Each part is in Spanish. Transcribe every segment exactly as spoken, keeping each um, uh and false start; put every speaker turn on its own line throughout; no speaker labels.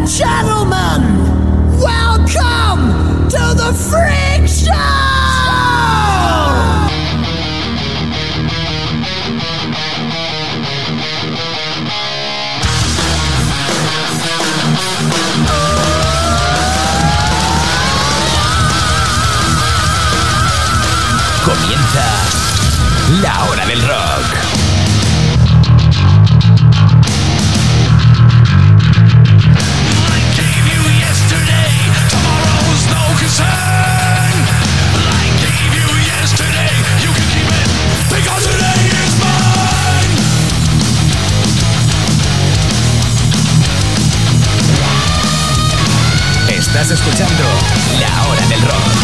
and gentlemen, welcome to the Freak Show!
Comienza la hora del rock. Estás escuchando La Hora del Rock.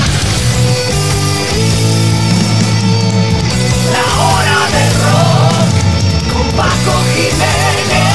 La Hora del Rock con Paco Jiménez.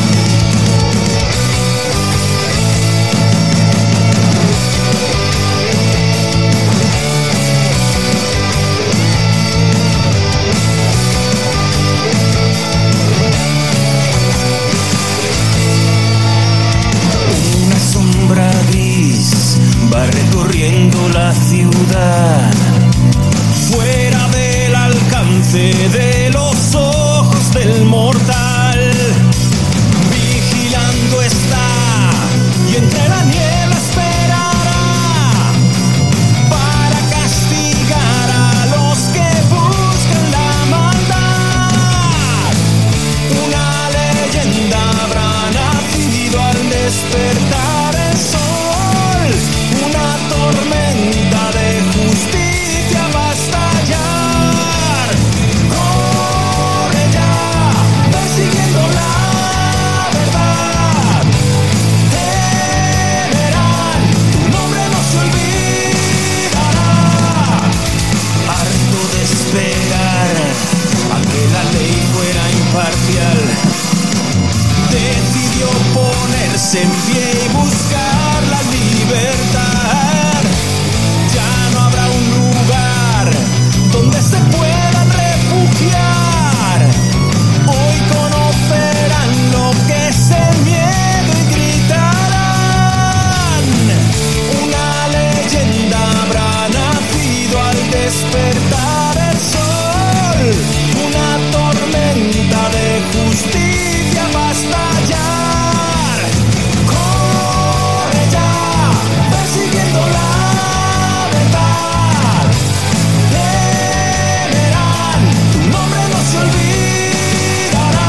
Va recorriendo la ciudad, fuera del alcance de los ojos del mortal. Vigilando está y entre la niebla esperará para castigar a los que buscan la maldad. Una leyenda habrá nacido al despertar el sol. Una tormenta de justicia va a estallar. Corre ya, persiguiendo la verdad. Te verán, tu nombre no se olvidará. Harto de esperar a que la ley fuera imparcial, decidió ponerse en pie y buscar la libertad. Ya no habrá un lugar donde se puedan refugiar. Hoy conocerán lo que es el miedo y gritarán. Una leyenda habrá nacido al despertar el sol. Una tormenta de justicia va a estallar. Persiguiendo la verdad, te verán, tu nombre no se olvidará.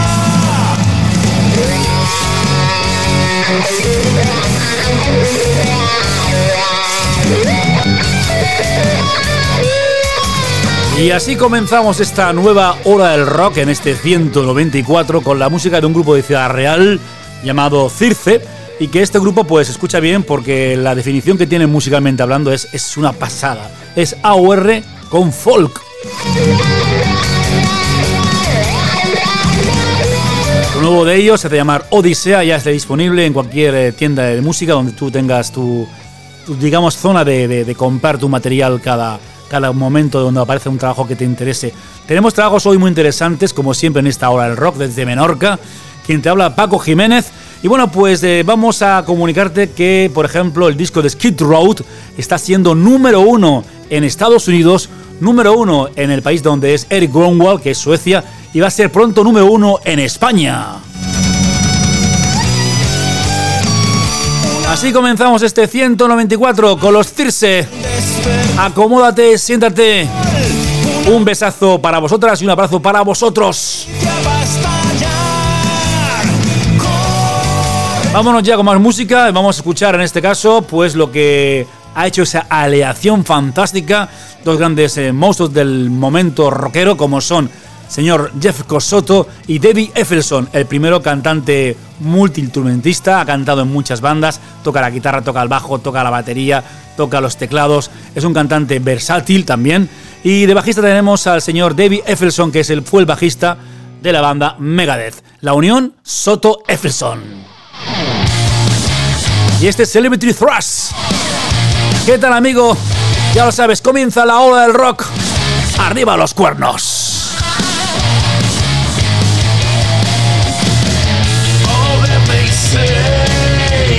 Y así comenzamos esta nueva hora del rock en este ciento noventa y cuatro con la música de un grupo de Ciudad Real llamado Circe. Y que este grupo pues escucha bien porque la definición que tiene musicalmente hablando es, es una pasada. Es A O R con folk. Lo nuevo de ellos se hace llamar Odisea, ya está disponible en cualquier tienda de música donde tú tengas tu, tu digamos, zona de, de, de comprar tu material cada, cada momento donde aparece un trabajo que te interese. Tenemos trabajos hoy muy interesantes, como siempre en esta hora del rock, desde Menorca. Quien te habla, Paco Jiménez. Y bueno, pues eh, vamos a comunicarte que, por ejemplo, el disco de Skid Row está siendo número uno en Estados Unidos, número uno en el país donde es Eric Grönwall, que es Suecia, y va a ser pronto número uno en España. Así comenzamos este ciento noventa y cuatro con los Circe. Acomódate, siéntate. Un besazo para vosotras y un abrazo para vosotros. Vámonos ya con más música. Vamos a escuchar en este caso pues lo que ha hecho esa aleación fantástica. Dos grandes eh, monstruos del momento rockero como son señor Jeff Cosotto y David Effelson. El primero cantante multiinstrumentista, ha cantado en muchas bandas, toca la guitarra, toca el bajo, toca la batería, toca los teclados. Es un cantante versátil también. Y de bajista tenemos al señor David Effelson, que es el, fue el bajista de la banda Megadeth. La unión Soto-Effelson. Y este es Celebrity Thrush. ¿Qué tal, amigo? Ya lo sabes, comienza la hora del rock. ¡Arriba los cuernos!
All that they say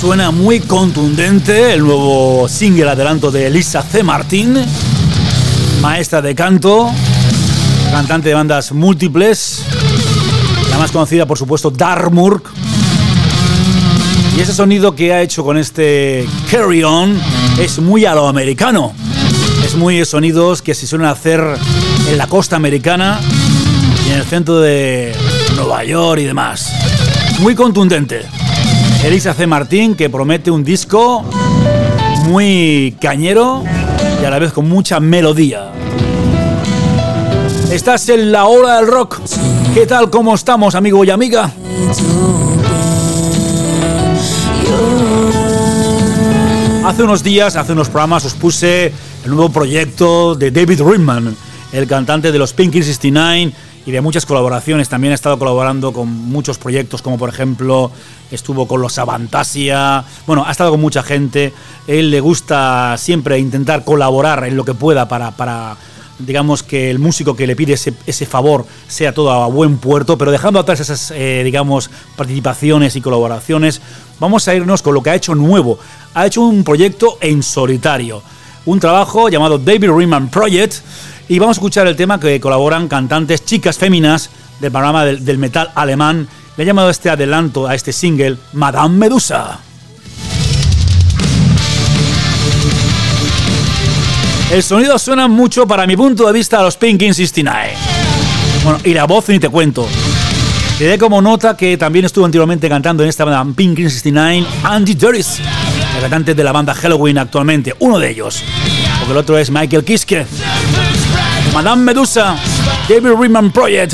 Suena muy contundente el nuevo single adelanto de Elisa C. Martín, maestra de canto, cantante de bandas múltiples, la más conocida por supuesto Darmurk. Y ese sonido que ha hecho con este Carry On es muy a lo americano. Es muy sonidos que se suelen hacer en la costa americana y en el centro de Nueva York y demás. Muy contundente. Elisa C. Martín, que promete un disco muy cañero y a la vez con mucha melodía. Estás en la hora del rock. ¿Qué tal? ¿Cómo estamos, amigo y amiga? Hace unos días, hace unos programas, os puse el nuevo proyecto de David Rhythman, el cantante de los Pinky sesenta y nueve y de muchas colaboraciones. También ha estado colaborando con muchos proyectos, como por ejemplo estuvo con los Avantasia. Bueno, ha estado con mucha gente. Él le gusta siempre intentar colaborar en lo que pueda para, para digamos, que el músico que le pide ese, ese favor sea todo a buen puerto, pero dejando atrás esas, eh, digamos, participaciones y colaboraciones, vamos a irnos con lo que ha hecho nuevo. Ha hecho un proyecto en solitario, un trabajo llamado David Rhythman Project, y vamos a escuchar el tema que colaboran cantantes chicas féminas del panorama del, del metal alemán. Le he llamado este adelanto a este single Madame Medusa. El sonido suena mucho, para mi punto de vista, a los Pinky sesenta y nueve. Bueno, y la voz ni te cuento. Te dé como nota que también estuvo anteriormente cantando en esta banda Pinky sesenta y nueve Andy Duris, el cantante de la banda Halloween actualmente, uno de ellos. Porque el otro es Michael Kiske. Madame Medusa, David Rhythman Project.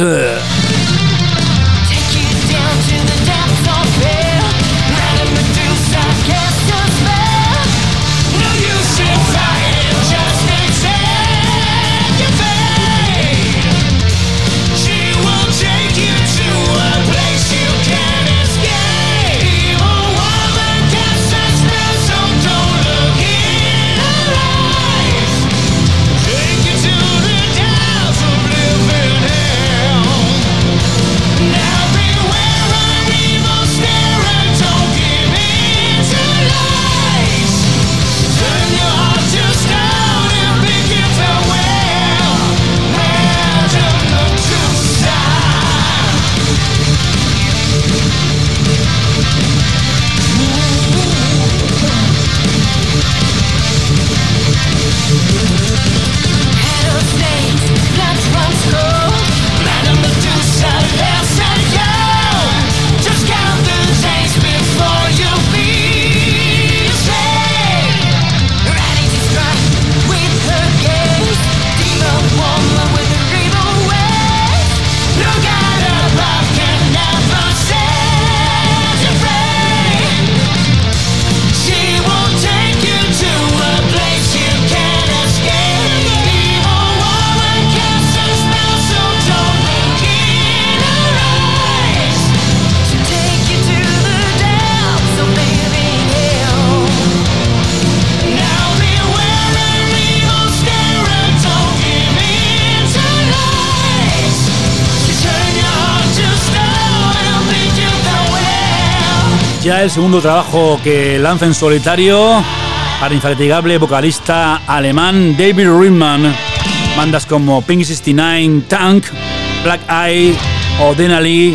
Ya el segundo trabajo que lanza en solitario al infatigable vocalista alemán David Rhythman. Bandas como Pinky sesenta y nueve, Tank, Black Eye o Denali.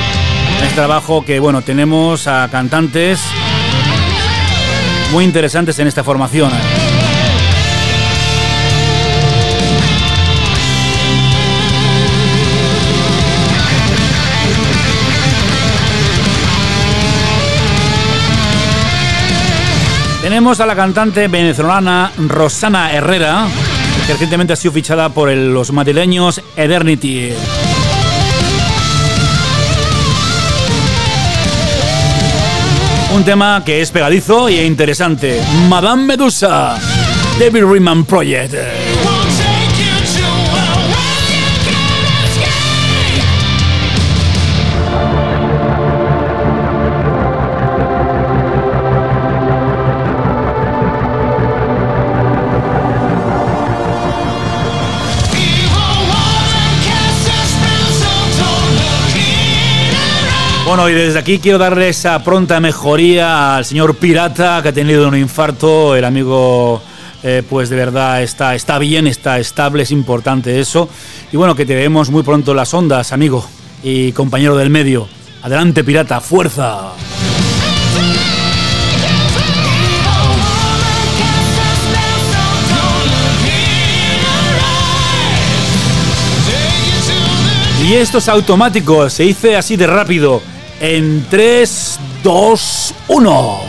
Es trabajo que, bueno, tenemos a cantantes muy interesantes en esta formación. Tenemos a la cantante venezolana Rosana Herrera, que recientemente ha sido fichada por el, los madrileños Eternity. Un tema que es pegadizo e interesante. Madame Medusa, David Rhythman Project. Bueno, y desde aquí quiero darle esa pronta mejoría al señor Pirata, que ha tenido un infarto. El amigo, eh, pues de verdad está, está bien, está estable, es importante eso. Y bueno, que te vemos muy pronto en las ondas, amigo y compañero del medio. Adelante, Pirata, fuerza. Y esto es automático, se dice así de rápido. En tres, dos, uno.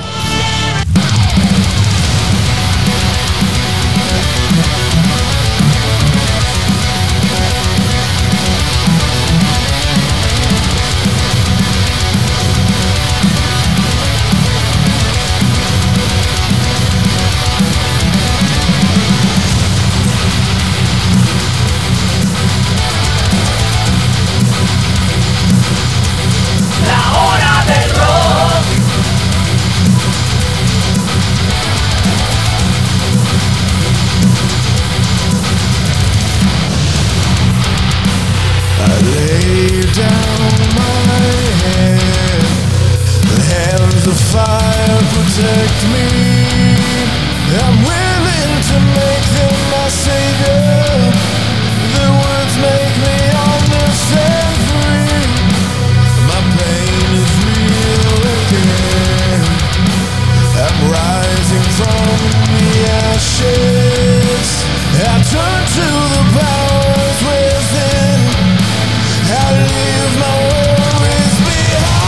Protect me. I'm willing to make them my savior. The words make me honest and free. My pain is real again. I'm rising from the ashes. I turn to the powers within. I leave my worries behind.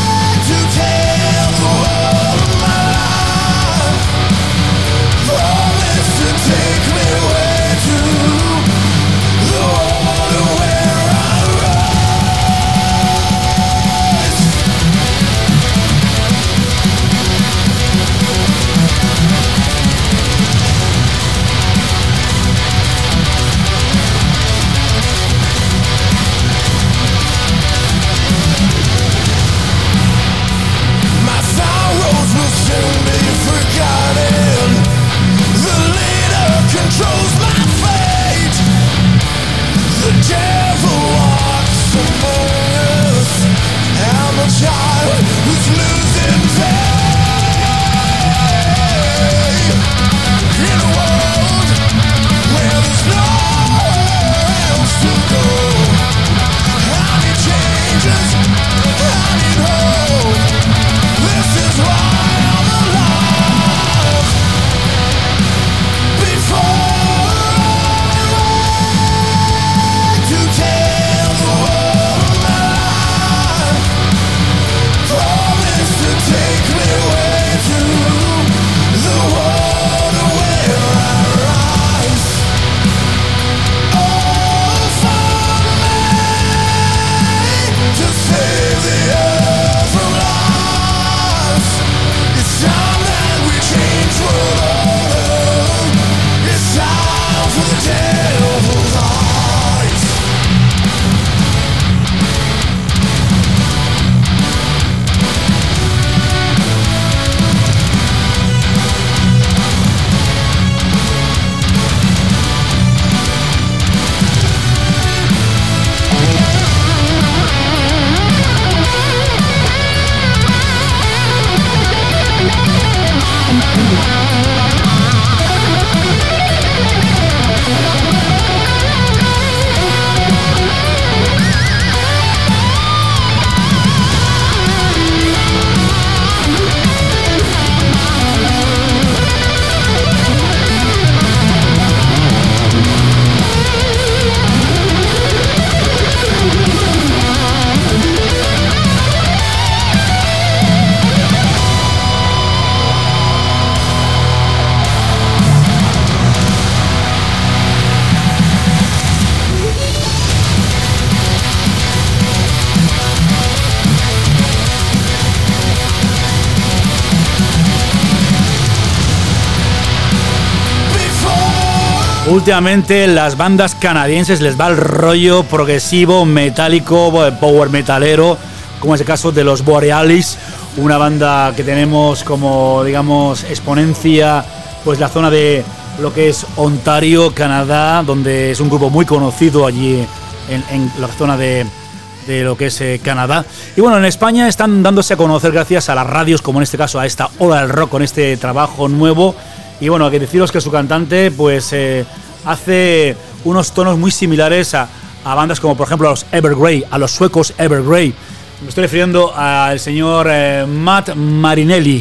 Oh
Últimamente las bandas canadienses les va el rollo progresivo, metálico, power metalero, como es el caso de los Borealis, una banda que tenemos como, digamos, exponencia, pues la zona de lo que es Ontario, Canadá, donde es un grupo muy conocido allí en, en la zona de, de lo que es eh, Canadá. Y bueno, en España están dándose a conocer gracias a las radios, como en este caso a esta Hora del Rock, con este trabajo nuevo. Y bueno, hay que deciros que su cantante pues eh, hace unos tonos muy similares a, a bandas como por ejemplo a los Evergrey, a los suecos Evergrey. Me estoy refiriendo al señor eh, Matt Marinelli.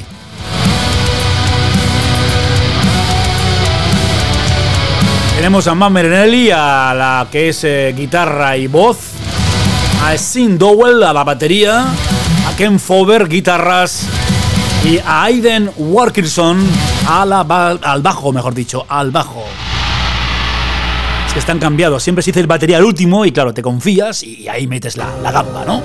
Tenemos a Matt Marinelli, a la que es eh, guitarra y voz, a Sean Dowell a la batería, a Ken Fover, guitarras, y a Aiden Wilkerson a la ba- al bajo, mejor dicho, al bajo. Es que están cambiados, siempre se dice el batería al último y claro, te confías y ahí metes la, la gamba, ¿no?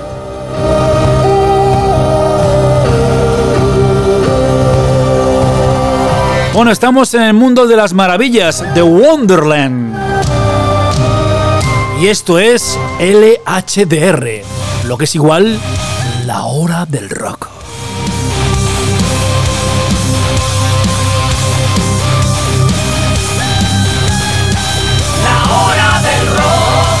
Bueno, estamos en el mundo de las maravillas, de Wonderland. Y esto es L H D R, lo que es igual la hora del rock.
La hora del rock.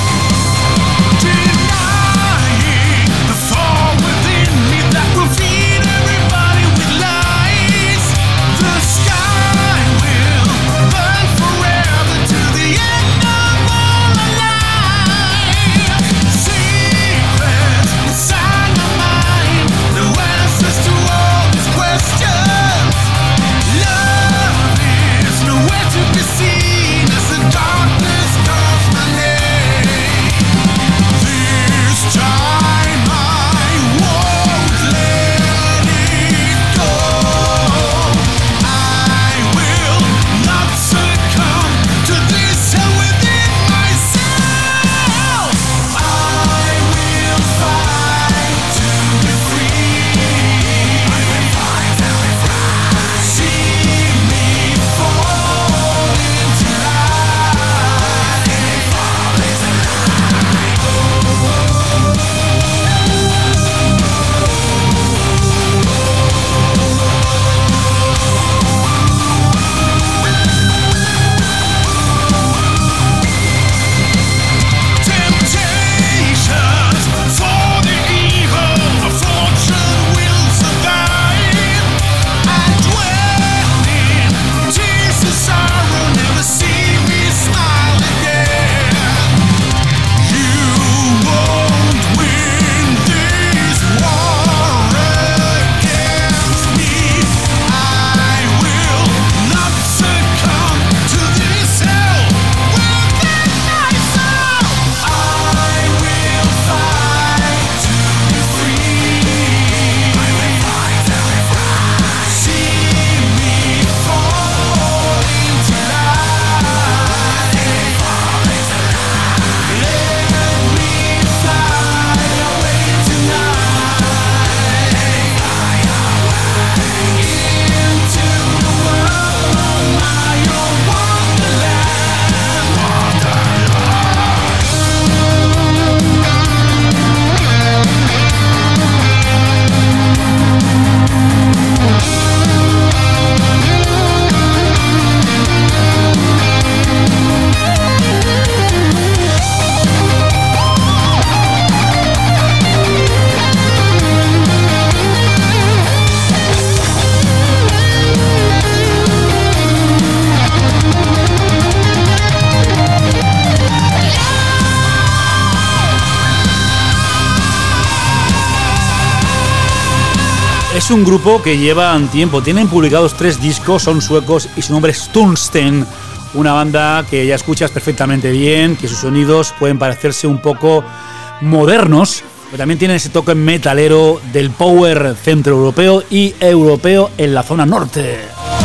Es un grupo que llevan tiempo, tienen publicados tres discos, son suecos y su nombre es Tungsten, una banda que ya escuchas perfectamente bien, que sus sonidos pueden parecerse un poco modernos, pero también tienen ese toque metalero del power centroeuropeo y europeo en la zona norte.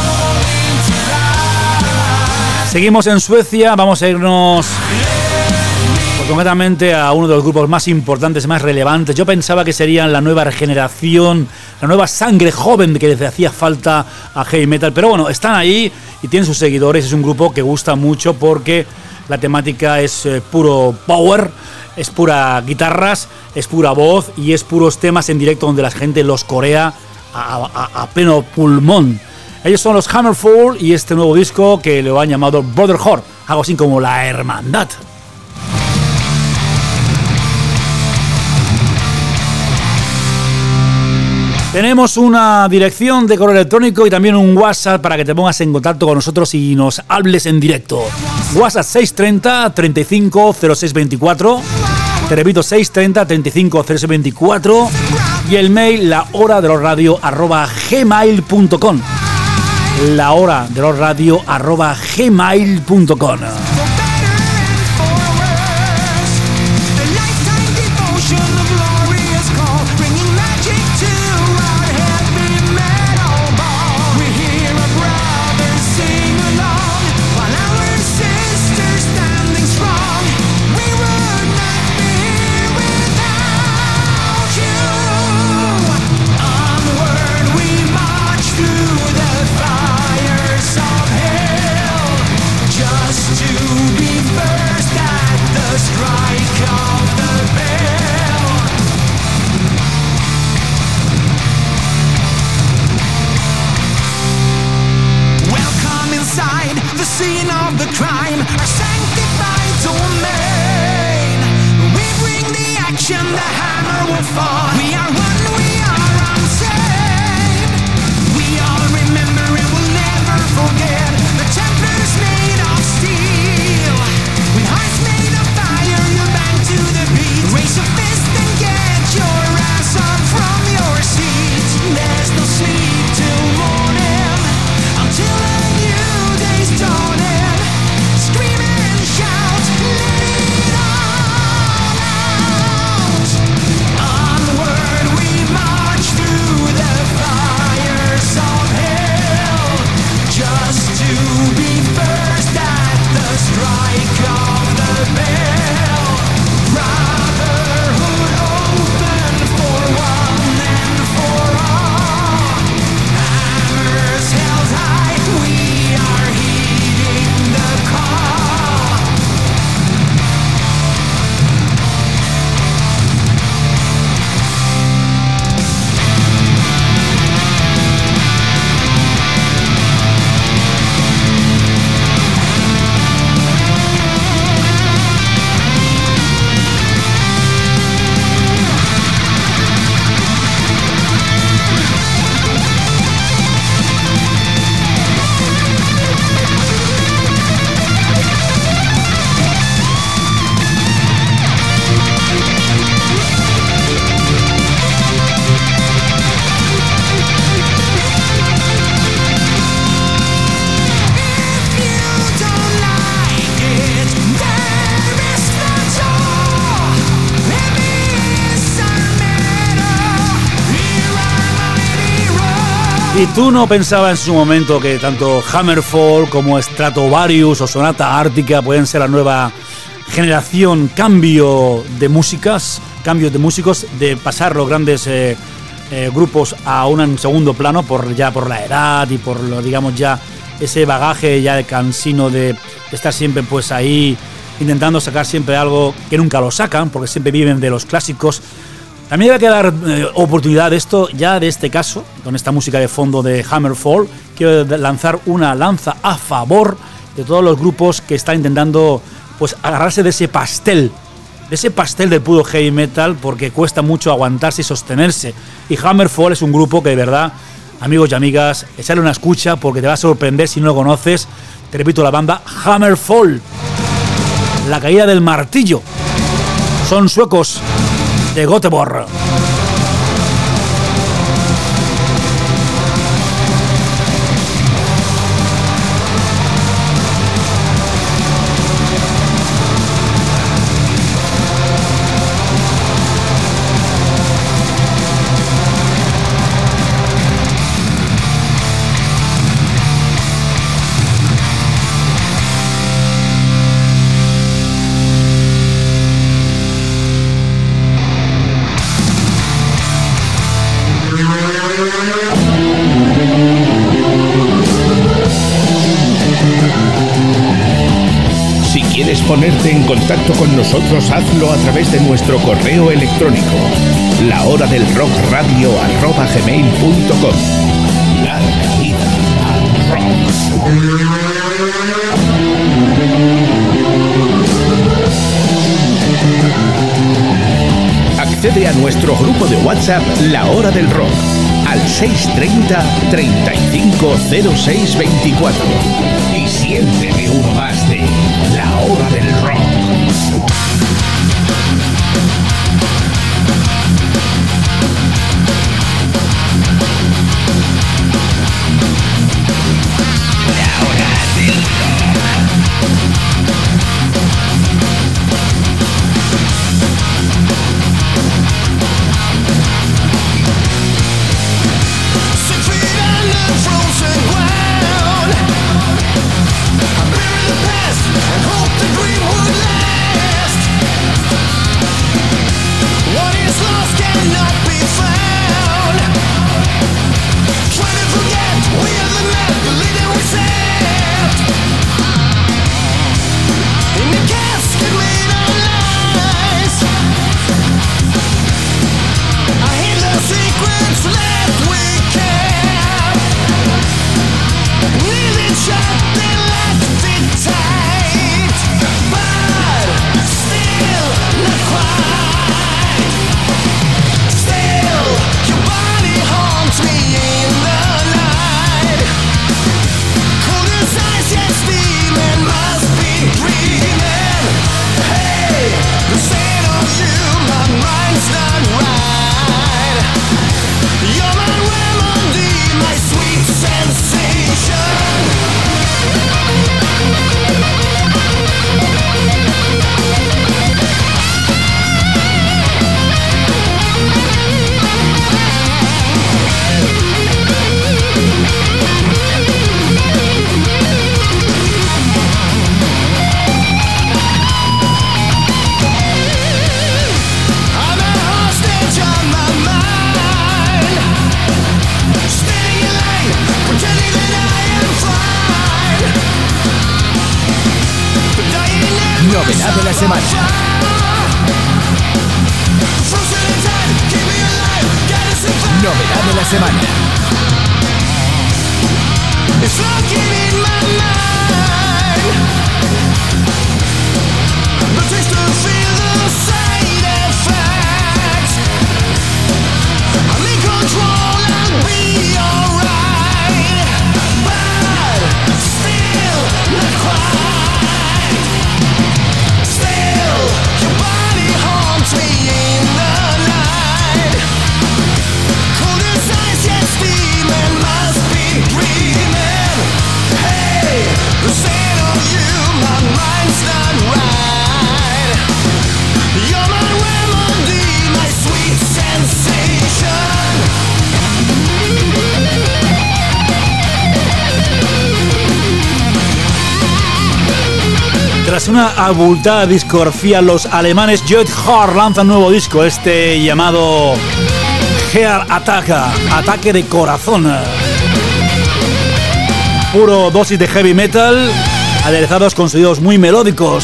Seguimos en Suecia, vamos a irnos pues, concretamente a uno de los grupos más importantes, más relevantes. Yo pensaba que serían la nueva regeneración, la nueva sangre joven que les hacía falta a heavy metal, pero bueno, están ahí y tiene sus seguidores. Es un grupo que gusta mucho porque la temática es eh, puro power, es pura guitarras, es pura voz y es puros temas en directo donde la gente los corea a, a, a pleno pulmón. Ellos son los Hammerfall y este nuevo disco que lo han llamado Brotherhood, algo así como la hermandad. Tenemos una dirección de correo electrónico y también un WhatsApp para que te pongas en contacto con nosotros y nos hables en directo. WhatsApp seis treinta, treinta y cinco, cero seis veinticuatro. Te repito, seis treinta, treinta y cinco, cero seis veinticuatro. Y el mail, la hora de los radio arroba gmail punto com. La hora de los radio arroba gmail punto com. Y tú no pensabas en su momento que tanto Hammerfall como Stratovarius o Sonata Ártica pueden ser la nueva generación, cambio de músicas, cambios de músicos, de pasar los grandes eh, eh, grupos a un segundo plano por ya por la edad y por lo, digamos, ya ese bagaje ya de cansino de, de estar siempre pues ahí intentando sacar siempre algo que nunca lo sacan porque siempre viven de los clásicos. También hay que dar eh, oportunidad de esto, ya de este caso, con esta música de fondo de Hammerfall. Quiero lanzar una lanza a favor de todos los grupos que están intentando pues agarrarse de ese pastel, de ese pastel del puro heavy metal, porque cuesta mucho aguantarse y sostenerse. Y Hammerfall es un grupo que de verdad, amigos y amigas, echarle una escucha porque te va a sorprender si no lo conoces. Te repito, la banda Hammerfall, la caída del martillo. Son suecos de Göteborg.
quieres ponerte en contacto con nosotros, hazlo a través de nuestro correo electrónico, la hora del rock radio arroba gmail punto com. Larga vida al rock. Accede a nuestro grupo de WhatsApp La Hora del Rock al seis treinta, treinta y cinco, cero seis veinticuatro y siéntete uno más de La Hora del Rock.
Novedad de la semana. Novedad de la semana.
Tras una abultada discografía, los alemanes Judge Heart lanzan un nuevo disco, este llamado Heart Attack, ataque de corazón. Puro dosis de heavy metal, aderezados con sonidos muy melódicos.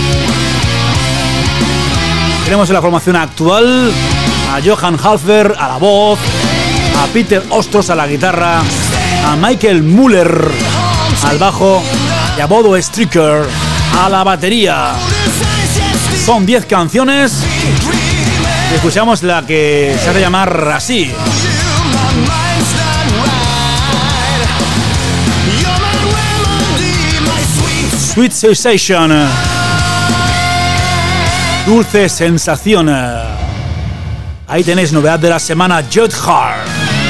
Tenemos en la formación actual a Johann Halfer a la voz, a Peter Ostros a la guitarra, a Michael Müller al bajo y a Bodo Stricker a la batería. Son diez canciones y escuchamos la que se hace llamar así. Sweet Sensation. Dulce sensación. Ahí tenéis novedad de la semana, Judge Heart.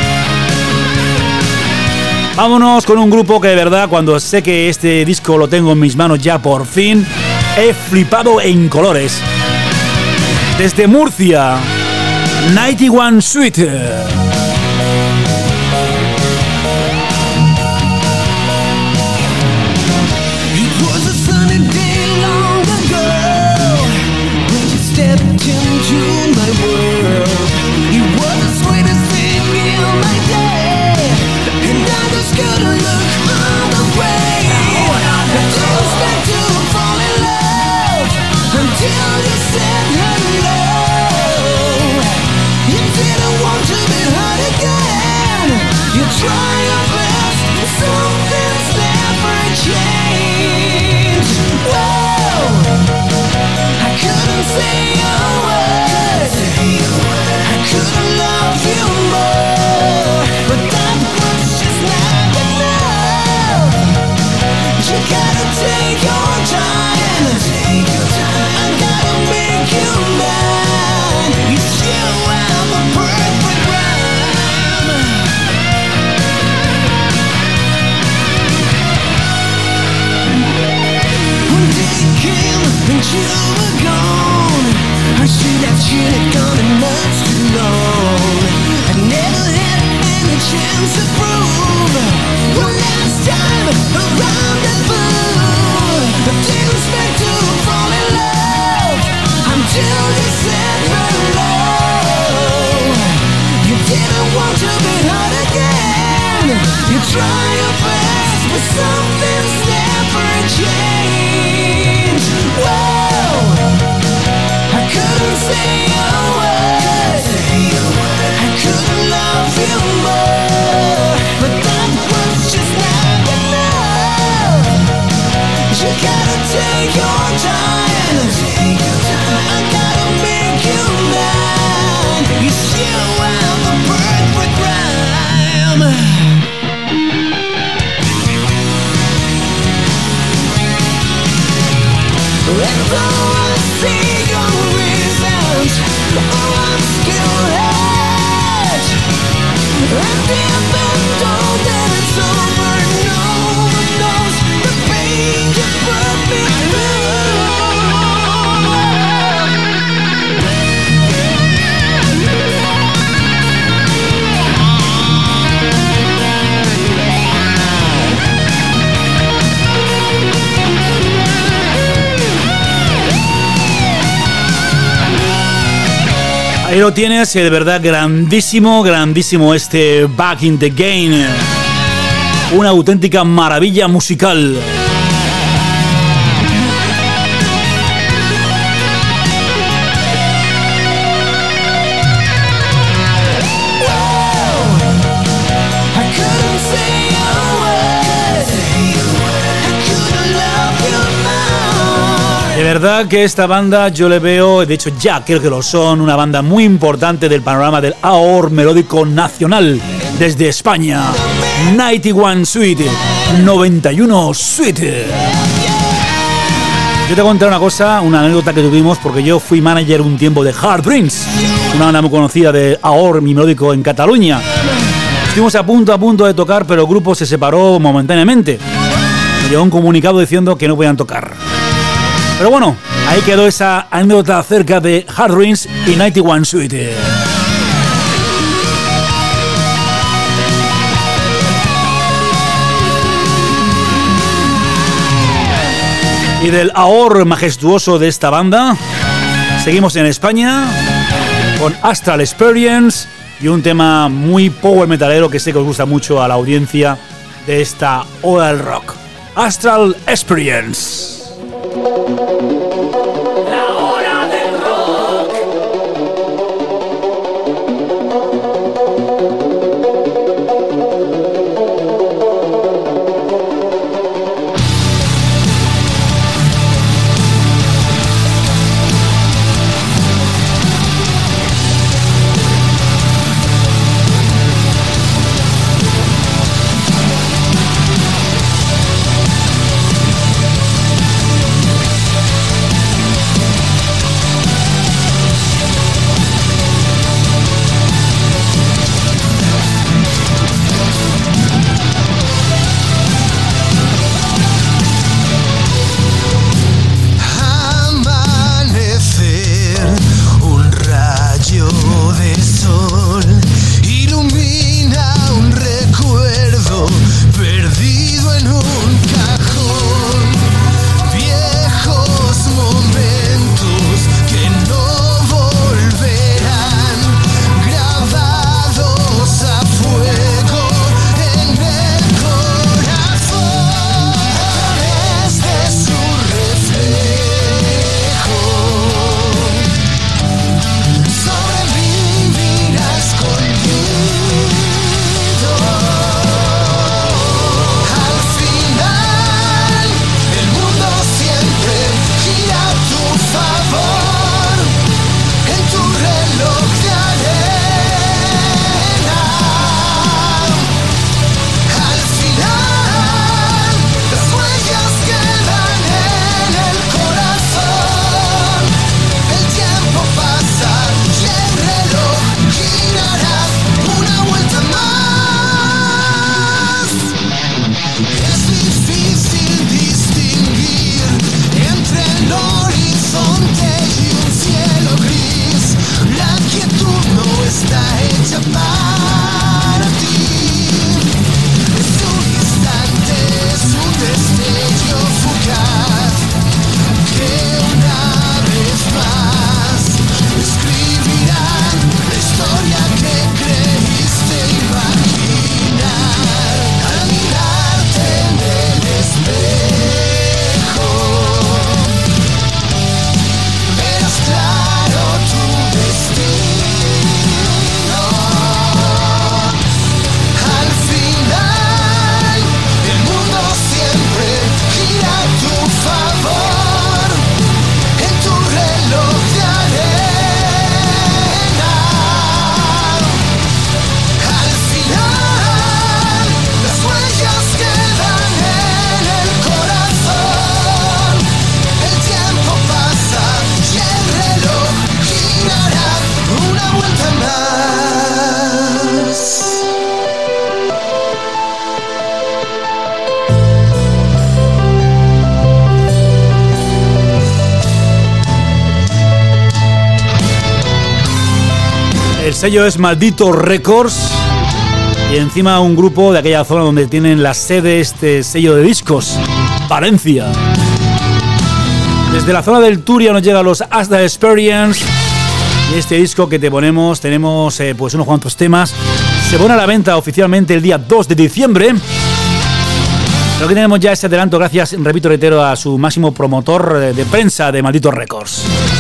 Vámonos con un grupo que de verdad, cuando sé que este disco lo tengo en mis manos ya por fin, he flipado en colores. Desde Murcia, noventa y uno Suite.
Gonna look all the way. Just to fall in love.
try your best, but some things never change. Whoa, I couldn't say a word, I couldn't love you more, but that was just not enough. You gotta take your time, I gotta make you mine. It's you and the perfect rhyme. One day came and you were gone. I should have seen it coming much too long. I never had any chance to prove. One last time around the moon, I didn't expect to fall in love until you said hello. You didn't want to be hurt again. You try your best, but some things never change. Whoa, I couldn't say a word, I couldn't love you more, but that was just not enough. You gotta take your time, I gotta make you mine. It's you and the perfect rhyme. And though I see your reasons, oh, I'm still hurt. And even though that it's over, no one knows the pain you put me through.
Ahí lo tienes, de verdad grandísimo, grandísimo este Back in the Game. Una auténtica maravilla musical.
I couldn't say a word, I couldn't love you more.
De verdad que esta banda yo le veo, de hecho ya creo que lo son, una banda muy importante del panorama del Ahor melódico nacional desde España. noventa y uno Suite, noventa y uno Suite. Yo te voy a contar una cosa, una anécdota que tuvimos, porque yo fui manager un tiempo de Hard Dreams, una banda muy conocida de Ahor melódico en Cataluña. Estuvimos a punto a punto de tocar, pero el grupo se separó momentáneamente. Me llegó un comunicado diciendo que no podían tocar. Pero bueno, ahí quedó esa anécdota acerca de Hard Dreams y noventa y uno Suite. Y del ahor majestuoso de esta banda, seguimos en España con Astral Experience y un tema muy power metalero que sé que os gusta mucho a la audiencia de esta hora del rock. Astral Experience.
La hora del rock.
I
El sello es Maldito Records y encima un grupo de aquella zona donde tienen la sede este sello de discos, Valencia. Desde la zona del Turia nos llegan los As The Experience y este disco que te ponemos, tenemos eh, pues unos cuantos temas. Se pone a la venta oficialmente el día dos de diciembre. Pero aquí tenemos ya ese adelanto gracias, repito, reitero, a su máximo promotor de prensa de Maldito Records.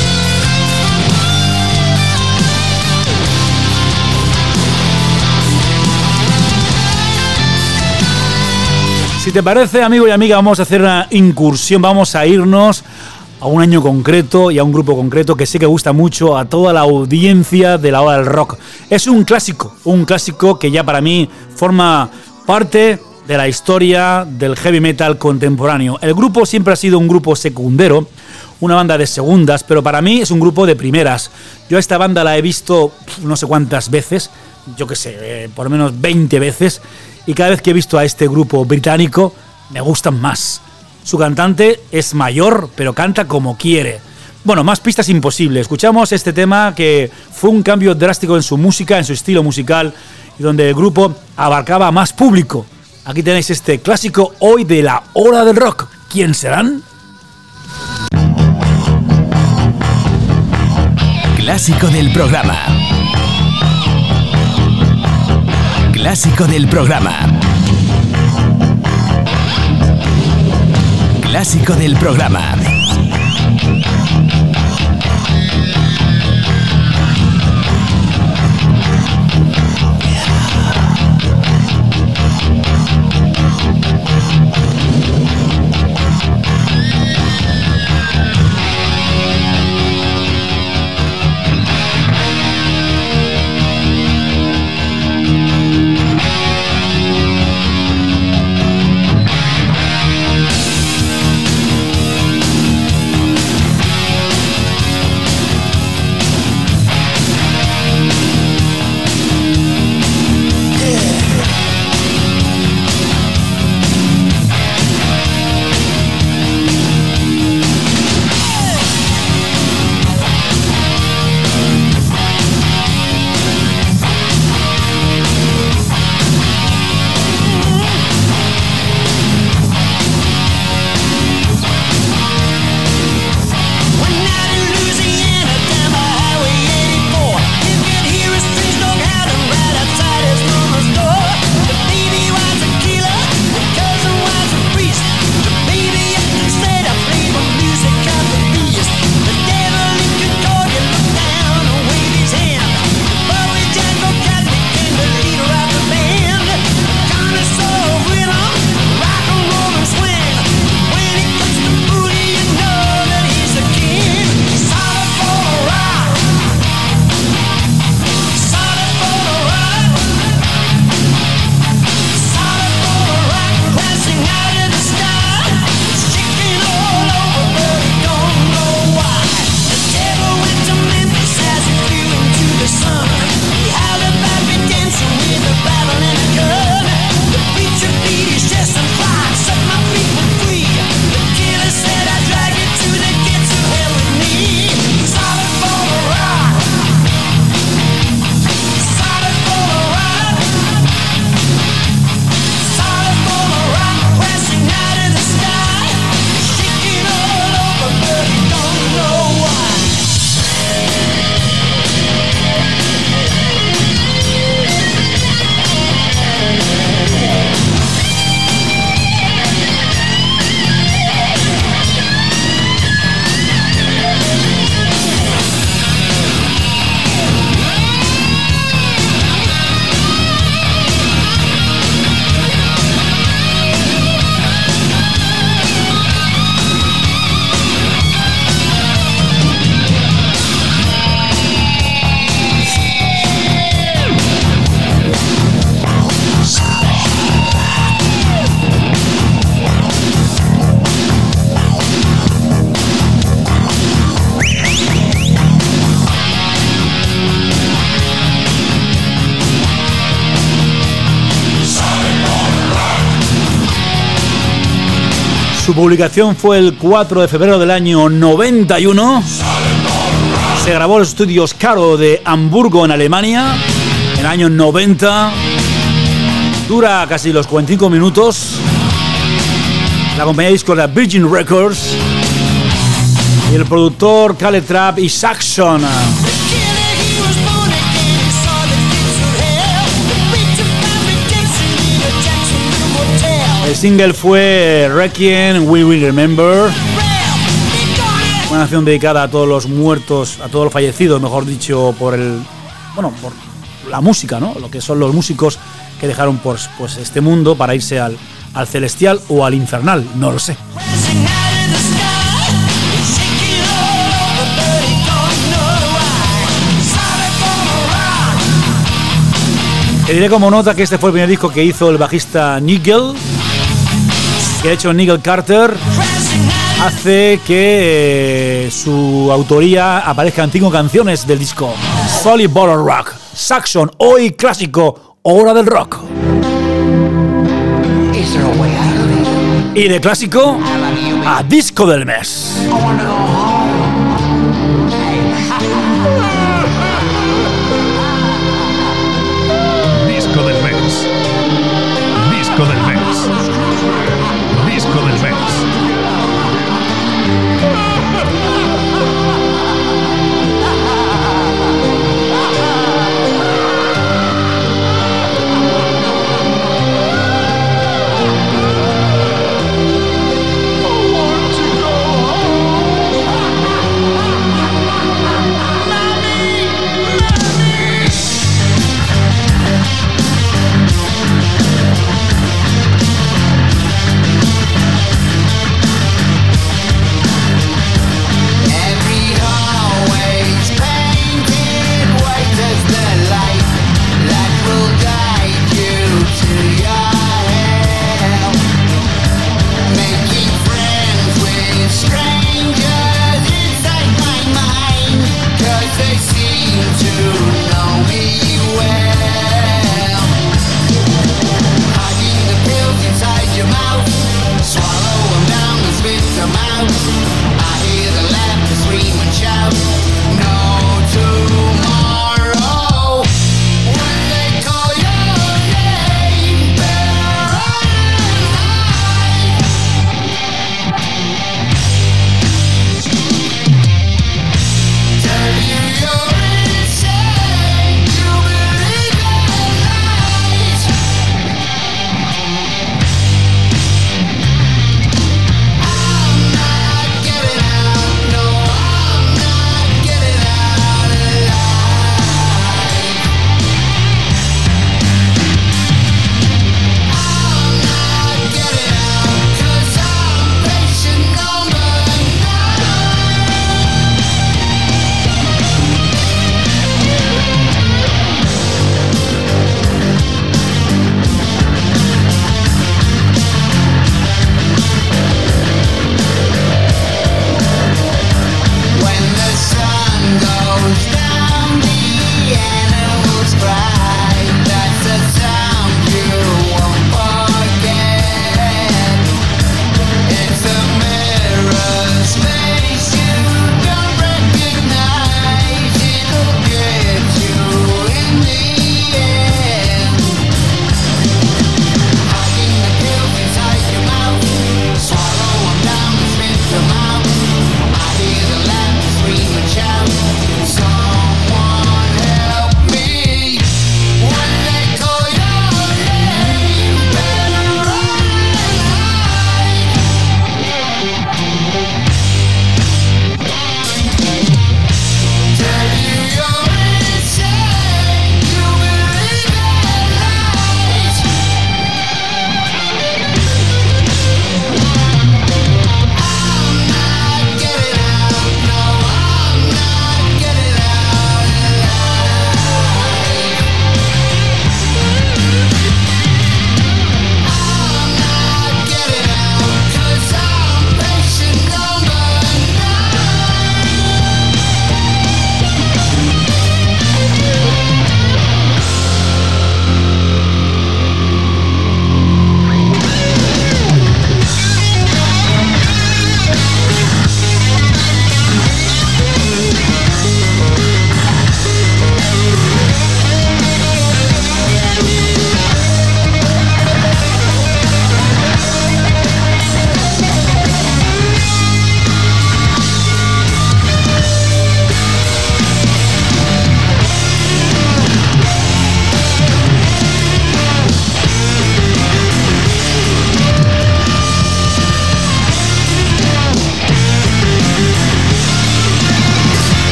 Si te parece, amigo y amiga, vamos a hacer una incursión, vamos a irnos a un año concreto y a un grupo concreto que sé que gusta mucho a toda la audiencia de la hora del rock. Es un clásico, un clásico que ya para mí forma parte de la historia del heavy metal contemporáneo. El grupo siempre ha sido un grupo secundero, una banda de segundas, pero para mí es un grupo de primeras. Yo a esta banda la he visto no sé cuántas veces, yo qué sé, eh, por lo menos veinte veces, y cada vez que he visto a este grupo británico me gustan más. Su cantante es mayor, pero canta como quiere. Bueno, más pistas imposible. Escuchamos este tema que fue un cambio drástico en su música, en su estilo musical, y donde el grupo abarcaba más público. Aquí tenéis este clásico hoy de la hora del rock. ¿Quién serán?
Clásico del programa. Clásico del programa. Clásico del programa.
Su publicación fue el cuatro de febrero del año noventa y uno. Se grabó en los estudios Caro de Hamburgo, en Alemania, en el año noventa. Dura casi los cuarenta y cinco minutos. La compañía de discos de Virgin Records. Y el productor Caleb Trapp y Saxon. El single fue Requiem, We Will Remember. Una canción dedicada a todos los muertos, a todos los fallecidos, mejor dicho, por el, bueno, por la música, ¿no? Lo que son los músicos que dejaron pues, pues este mundo para irse al, al celestial o al infernal, no lo sé. Te diré como nota que este fue el primer disco que hizo el bajista Nigel, que de hecho Nigel Carter hace que eh, su autoría aparezcan cinco canciones del disco Solid Bottle Rock. Saxon, hoy clásico, hora del rock. Y de clásico a disco del mes.
Disco del mes. Disco del mes. Disco del mes.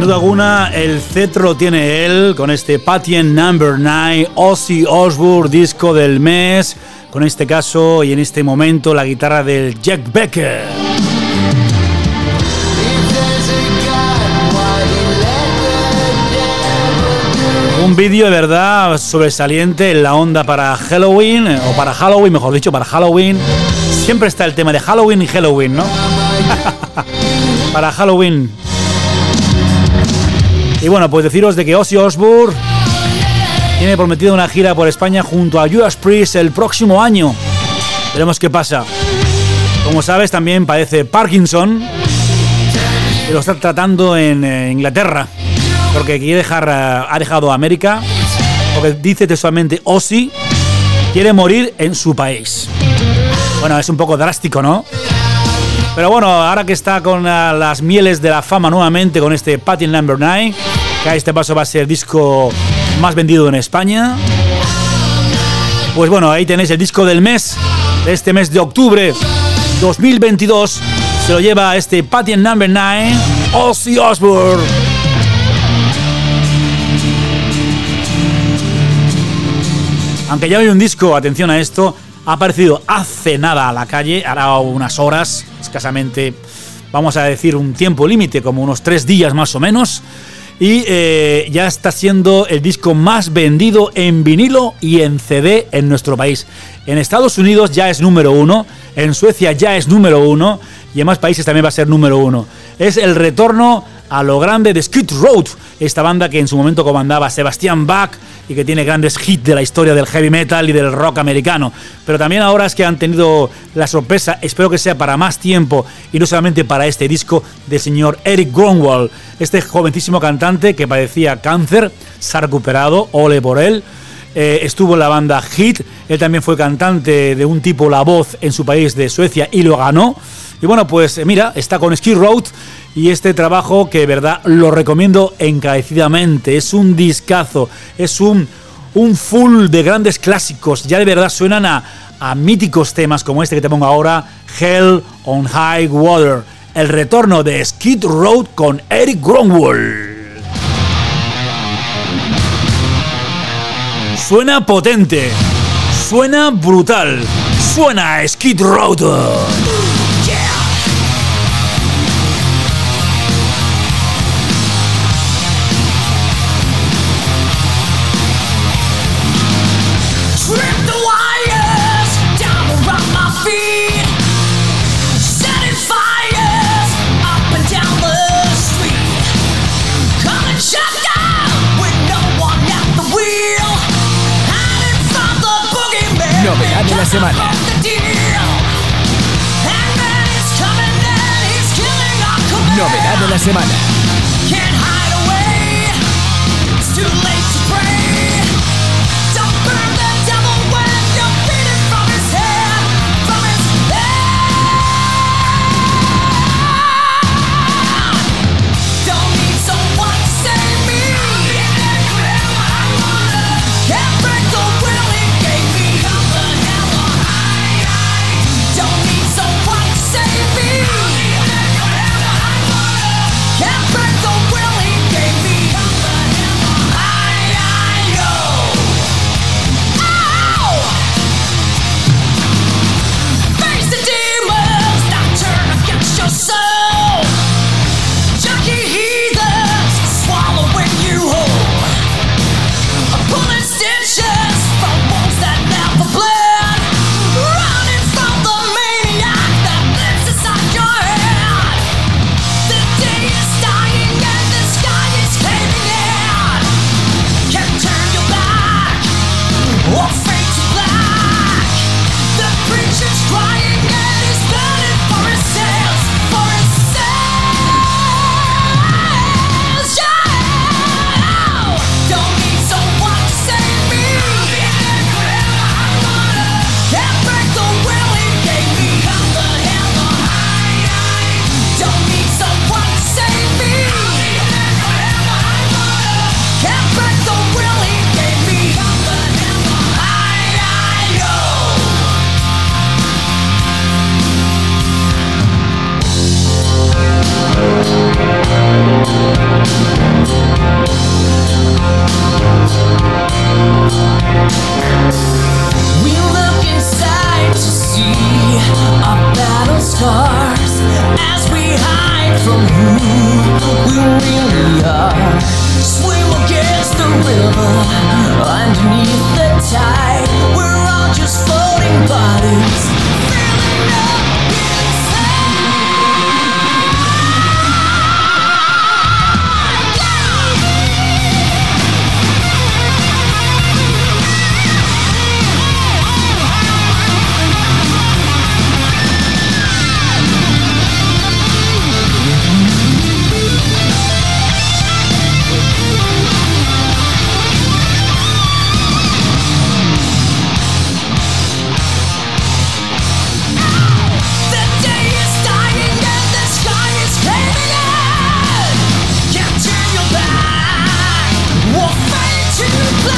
duda alguna, el cetro lo tiene él con este Patient Number nueve, Ozzy Osbourne, disco del mes, con este caso y en este momento la guitarra del Jack Becker. Un vídeo de verdad sobresaliente en la onda para Halloween, o para Halloween, mejor dicho, para Halloween. Siempre está el tema de Halloween y Halloween, ¿no? Para Halloween. Y bueno, pues deciros de que Ozzy Osbourne tiene prometido una gira por España junto a Judas Priest el próximo año. Veremos qué pasa. Como sabes, también padece Parkinson y lo está tratando en eh, Inglaterra, porque quiere dejar, uh, ha dejado América, porque dice textualmente Ozzy quiere morir en su país. Bueno, es un poco drástico, ¿no? Pero bueno, ahora que está con uh, las mieles de la fama nuevamente con este Patient Number nueve, que a este paso va a ser el disco más vendido en España, pues bueno, ahí tenéis el disco del mes, de este mes de octubre dos mil veintidós, se lo lleva este Patient Number nueve, Ozzy Osbourne. Aunque ya hay un disco, atención a esto, ha aparecido hace nada a la calle, hará unas horas, escasamente, vamos a decir un tiempo límite, como unos tres días más o menos, y eh, ya está siendo el disco más vendido en vinilo y en C D en nuestro país. En Estados Unidos ya es número uno, en Suecia ya es número uno, y en más países también va a ser número uno. Es el retorno a lo grande de Skid Row, esta banda que en su momento comandaba Sebastian Bach y que tiene grandes hits de la historia del heavy metal y del rock americano. Pero también ahora es que han tenido la sorpresa, espero que sea para más tiempo y no solamente para este disco, del señor Erik Grönwall, este jovencísimo cantante que padecía cáncer, se ha recuperado, ole por él. Eh, estuvo en la banda Hit, él también fue cantante de un tipo La Voz en su país de Suecia y lo ganó. Y bueno, pues mira, está con Skid Row y este trabajo que de verdad lo recomiendo encarecidamente. Es un discazo, es un, un full de grandes clásicos. Ya de verdad suenan a, a míticos temas como este que te pongo ahora, Hell on High Water. El retorno de Skid Row con Erik Grönwall. Suena potente, suena brutal, suena Skid Row.
Novedad de la semana. Novedad de la semana.
Yeah.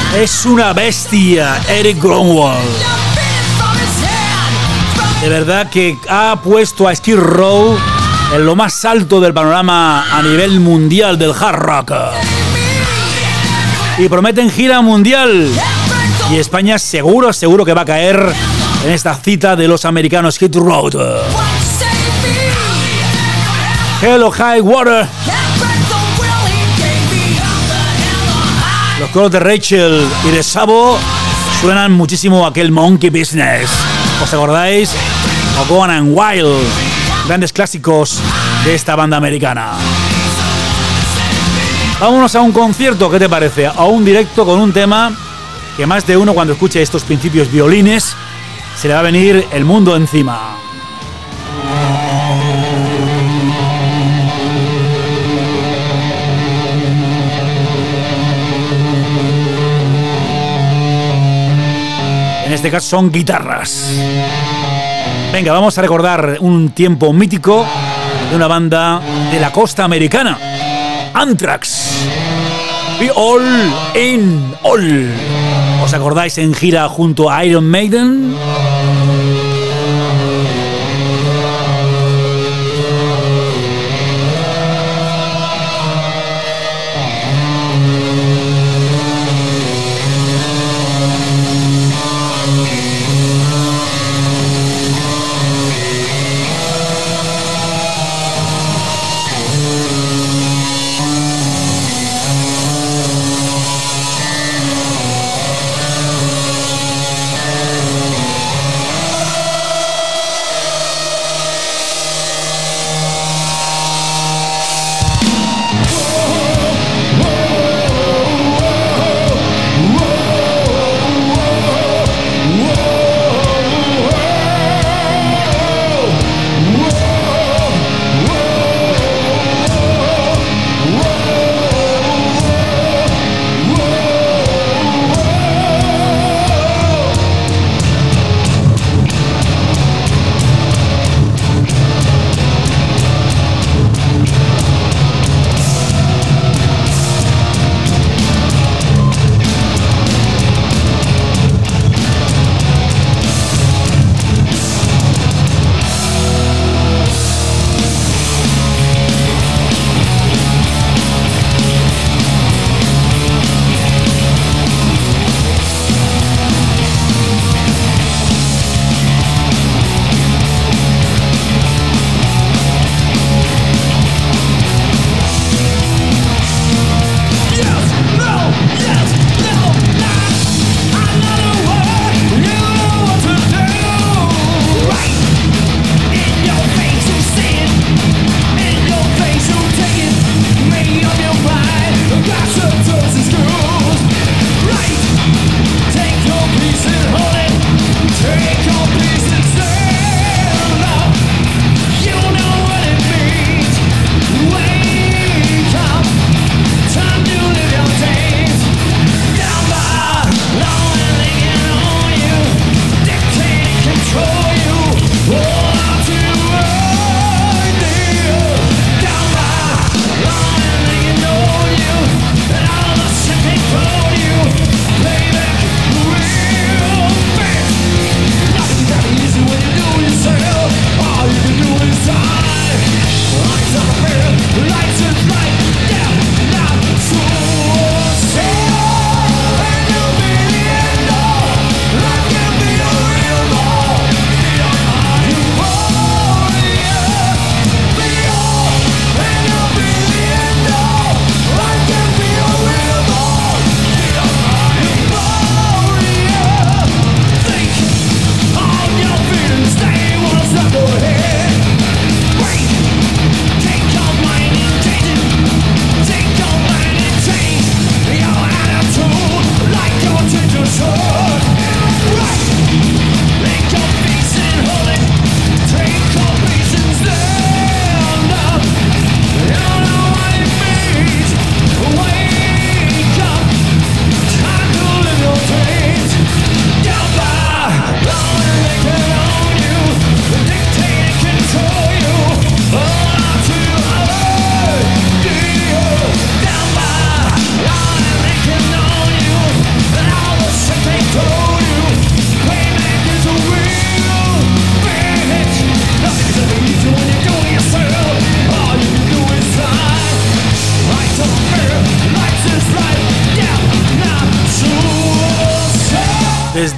Es una bestia, Eric Grönwall. De verdad que ha puesto a Skid Row en lo más alto del panorama a nivel mundial del hard rock. Y prometen gira mundial. Y España seguro, seguro que va a caer en esta cita de los americanos Hit Road. Hello High Water. Los coros de Rachel y de Sabo suenan muchísimo a aquel Monkey Business. ¿Os acordáis? O Gone and Wild. Grandes clásicos de esta banda americana. Vámonos a un concierto, ¿qué te parece? A un directo con un tema que más de uno cuando escuche estos principios violines se le va a venir el mundo encima. En este caso son guitarras. Venga, vamos a recordar un tiempo mítico de una banda de la costa americana. Anthrax. Be All In All. ¿Os acordáis en gira junto a Iron Maiden?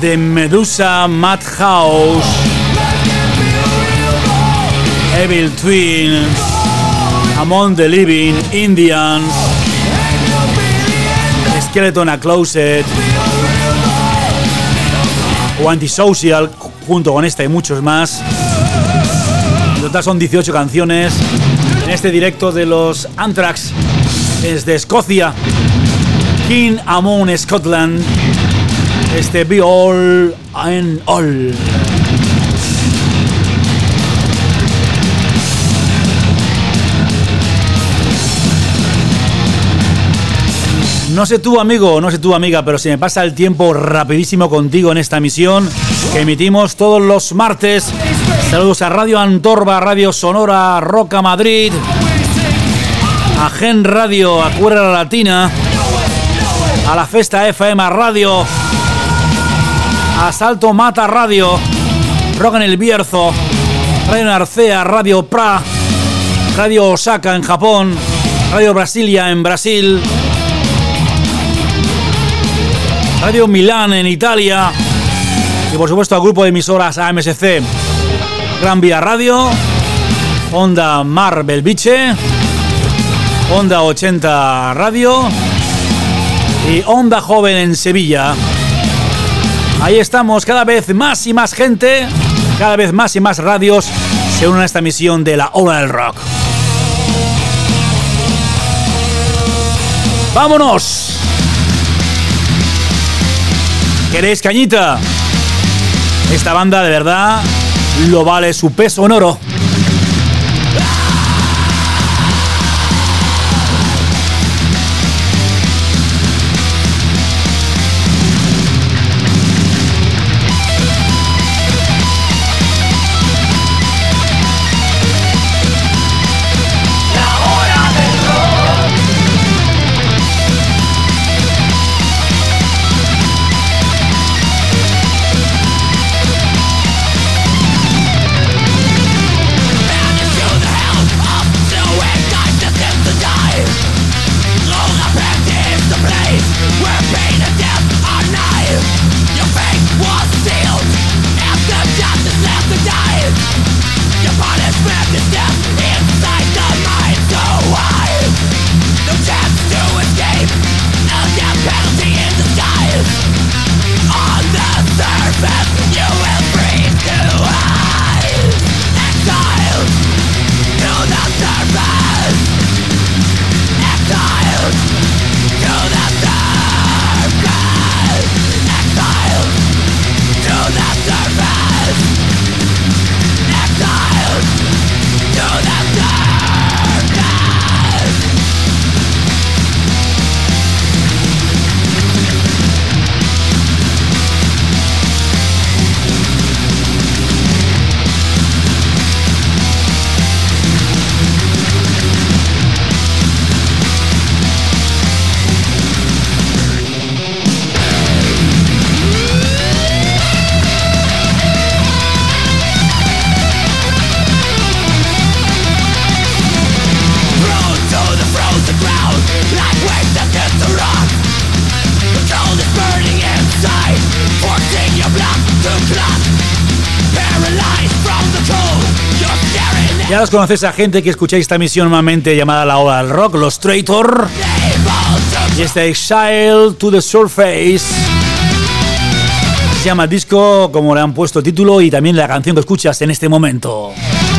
de Medusa, Madhouse, Evil Twin, Among the Living, Indians, Skeleton a Closet o Antisocial, junto con esta y muchos más. En total son dieciocho canciones en este directo de los Anthrax desde Escocia, King Amon, Scotland. Este Be All and All. No sé tú, amigo, no sé tú, amiga, pero se me pasa el tiempo rapidísimo contigo en esta emisión que emitimos todos los martes. Saludos a Radio Antorba, Radio Sonora, Roca Madrid, a Gen Radio, a Cuerda Latina, a la Festa F M Radio, a Salto Mata Radio, Rock en el Bierzo, Radio Narcea, Radio Pra, Radio Osaka en Japón, Radio Brasilia en Brasil, Radio Milán en Italia y por supuesto al grupo de emisoras A M S C, Gran Vía Radio, Onda Mar Belviche, Onda ochenta Radio y Onda Joven en Sevilla. Ahí estamos, cada vez más y más gente, cada vez más y más radios se unen a esta misión de la Hora del Rock. ¡Vámonos! ¿Queréis cañita? Esta banda de verdad lo vale su peso en oro. Ya los conocéis a gente que escucháis esta emisión normalmente llamada La Hora del Rock, los Traitor. Y este Exile to the Surface. Se llama el disco, como le han puesto título, y también la canción que escuchas en este momento.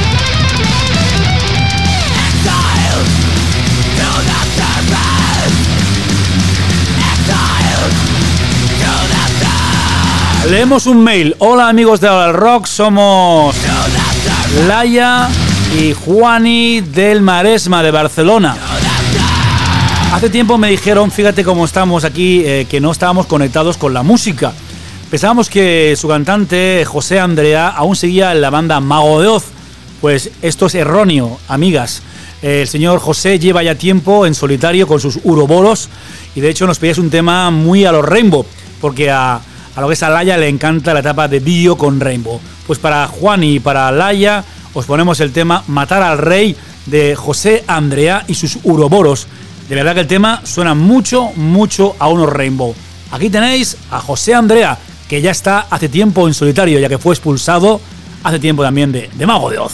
Leemos un mail. Hola amigos de La Hora del Rock, somos Laia y Juani del Maresma de Barcelona. Hace tiempo me dijeron, fíjate cómo estamos aquí, eh, que no estábamos conectados con la música. Pensábamos que su cantante, José Andrea, aún seguía en la banda Mago de Oz. Pues esto es erróneo, amigas. Eh, el señor José lleva ya tiempo en solitario con sus uroboros y de hecho nos pedías un tema muy a los Rainbow, porque a, a lo que es a Laia le encanta la etapa de Dio con Rainbow. Pues para Juani y para Laia os ponemos el tema Matar al Rey de José Andrea y sus uroboros. De verdad que el tema suena mucho, mucho a unos Rainbow. Aquí tenéis a José Andrea, que ya está hace tiempo en solitario, ya que fue expulsado hace tiempo también de, de Mago de Oz.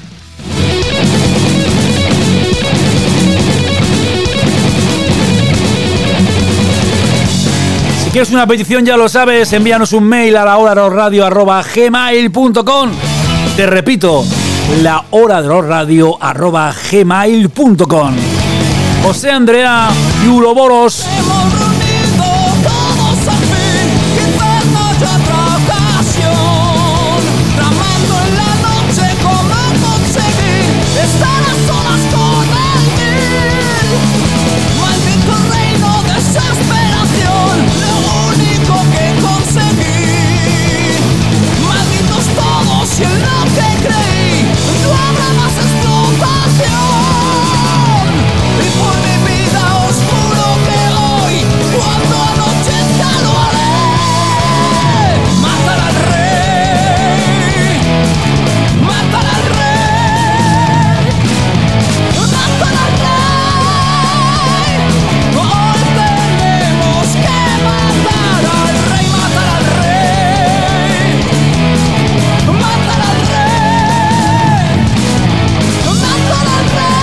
Si quieres una petición, ya lo sabes, envíanos un mail a la hora de los radio arroba gmail punto com. Te repito, la hora de los radio arroba gmail punto com. José Andrea y Uroboros.
Hemos reunido todos al fin, quizás no haya otra ocasión, tramando en la noche cómo conseguir estar a solas con alguien. Maldito reino de desesperación, lo único que conseguí. Malditos todos y en lo que creí, no habrá más explotación. Y por mi vida os juro que hoy, cuando anochezca lo haré. Matar al rey, matar al rey, matar al rey. Hoy tenemos que matar al rey, matar al rey, matar al rey, matar al rey.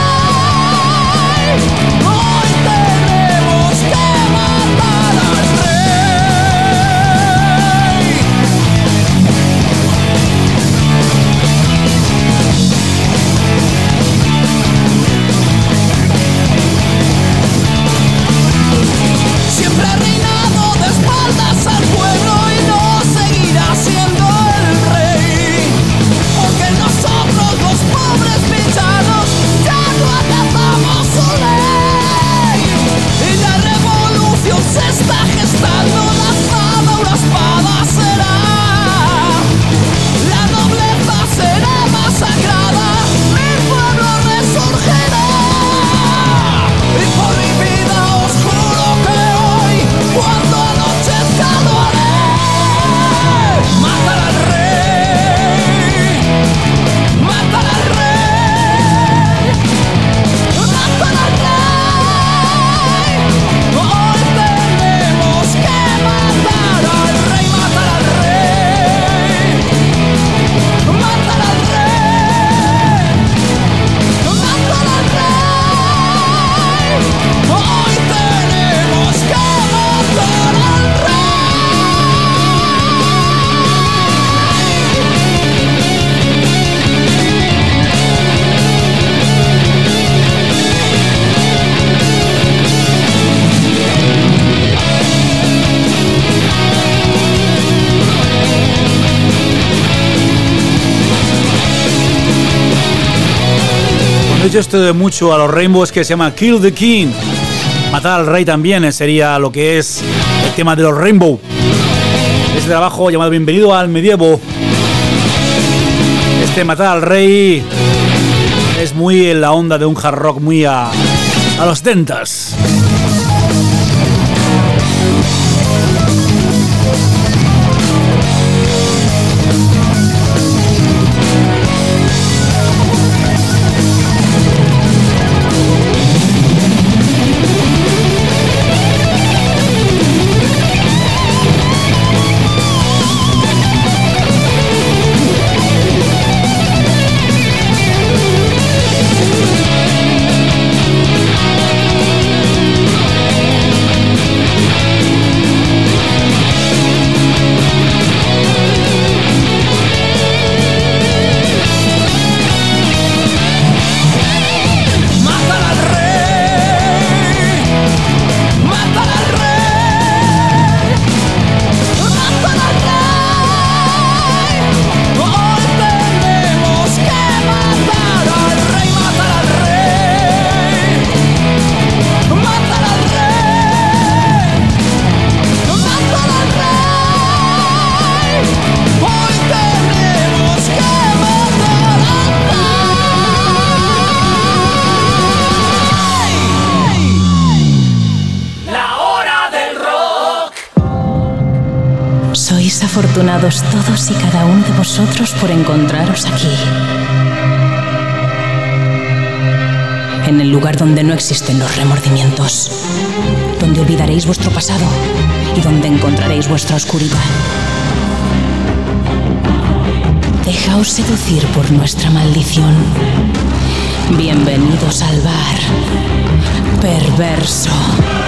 Hoy tenemos que matar al rey. Siempre ha reinado de espaldas al pueblo y no seguirá siendo el rey, porque nosotros los pobres villanos ya no acatamos su ley. Y la revolución se está gestando, la espada una espada será, la nobleza será masacrada, mi pueblo resurgirá. Y por mi vida os juro que hoy, cuando anochezca lo haré. Matar al rey, matar al rey, matar al rey. Hoy tenemos que matar al rey, matar al rey, matar al rey, matar al rey. Hoy tenemos que matar al rey.
Cuando he dicho esto de mucho a los Rainbows, que se llama Kill the King, matar al rey también sería lo que es el tema de los Rainbow. Este trabajo llamado Bienvenido al Medievo. Este matar al rey es muy en la onda de un hard rock, muy a, a los dentas. Matar al rey, matar al rey, matar al rey. Hoy tenemos que matar al rey, matar al rey, matar al rey, matar al rey. Hoy tenemos que matar al rey.
La hora del rock.
Sois afortunados todos y cada uno de vosotros por encontraros aquí. En el lugar donde no existen los remordimientos, donde olvidaréis vuestro pasado y donde encontraréis vuestra oscuridad. Dejaos seducir por nuestra maldición. Bienvenidos al bar Perverso.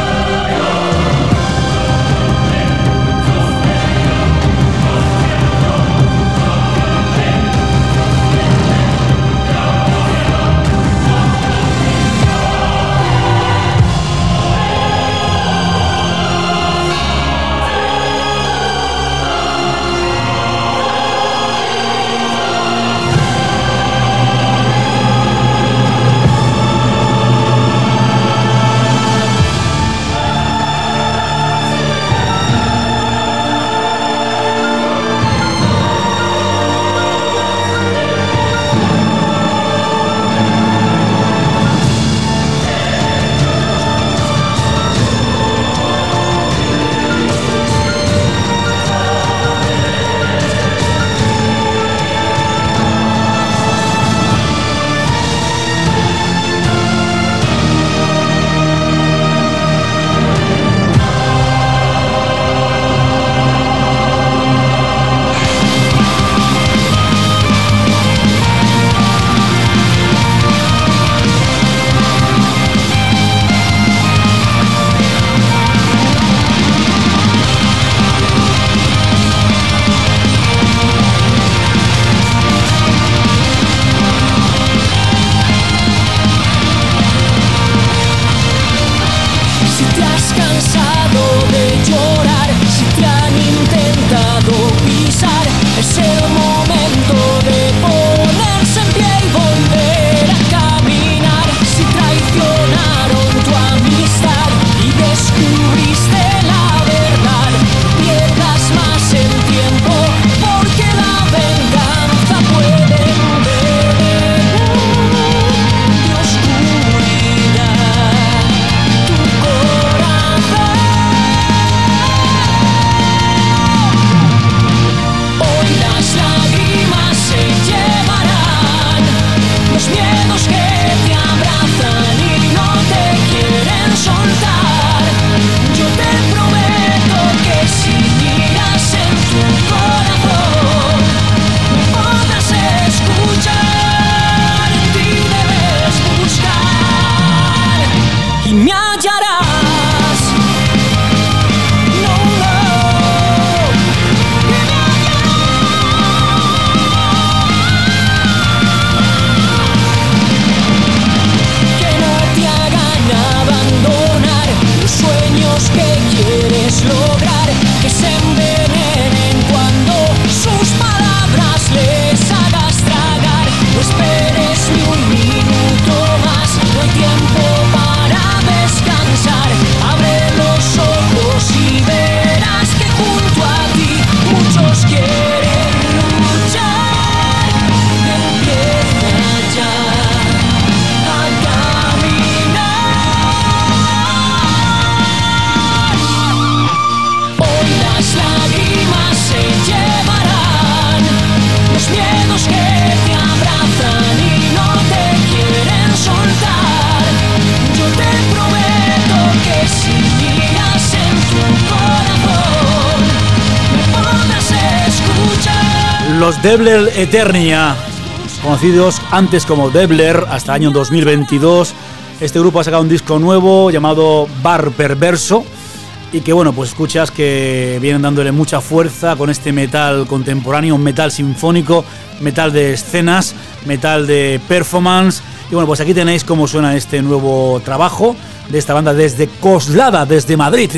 Los Debler Eternia, conocidos antes como Debler, hasta el año dos mil veintidós. Este grupo ha sacado un disco nuevo llamado Bar Perverso y que, bueno, pues escuchas que vienen dándole mucha fuerza con este metal contemporáneo, metal sinfónico, metal de escenas, metal de performance. Y bueno, pues aquí tenéis cómo suena este nuevo trabajo de esta banda desde Coslada, desde Madrid.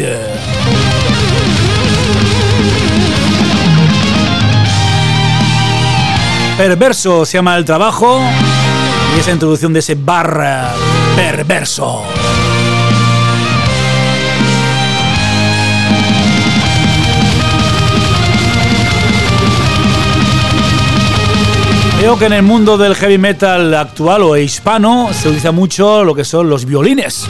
Perverso se llama el trabajo y esa introducción de ese bar perverso. Veo que en el mundo del heavy metal actual o hispano se utiliza mucho lo que son los violines.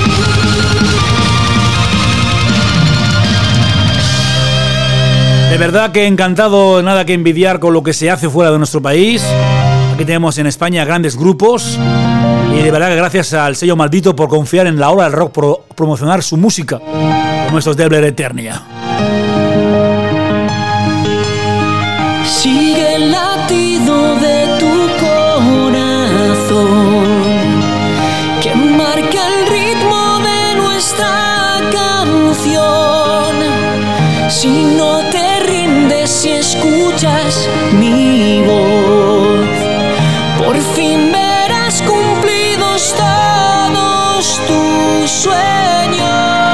De verdad que encantado, nada que envidiar con lo que se hace fuera de nuestro país. Aquí tenemos en España grandes grupos y de verdad que gracias al sello Maldito por confiar en la hora del rock, por promocionar su música, como estos Debler Eternia.
Sí. sigue el latido de tu corazón, que marca el ritmo de nuestra canción. Si no te rindes, si escuchas mi voz, por fin verás cumplidos todos tus sueños.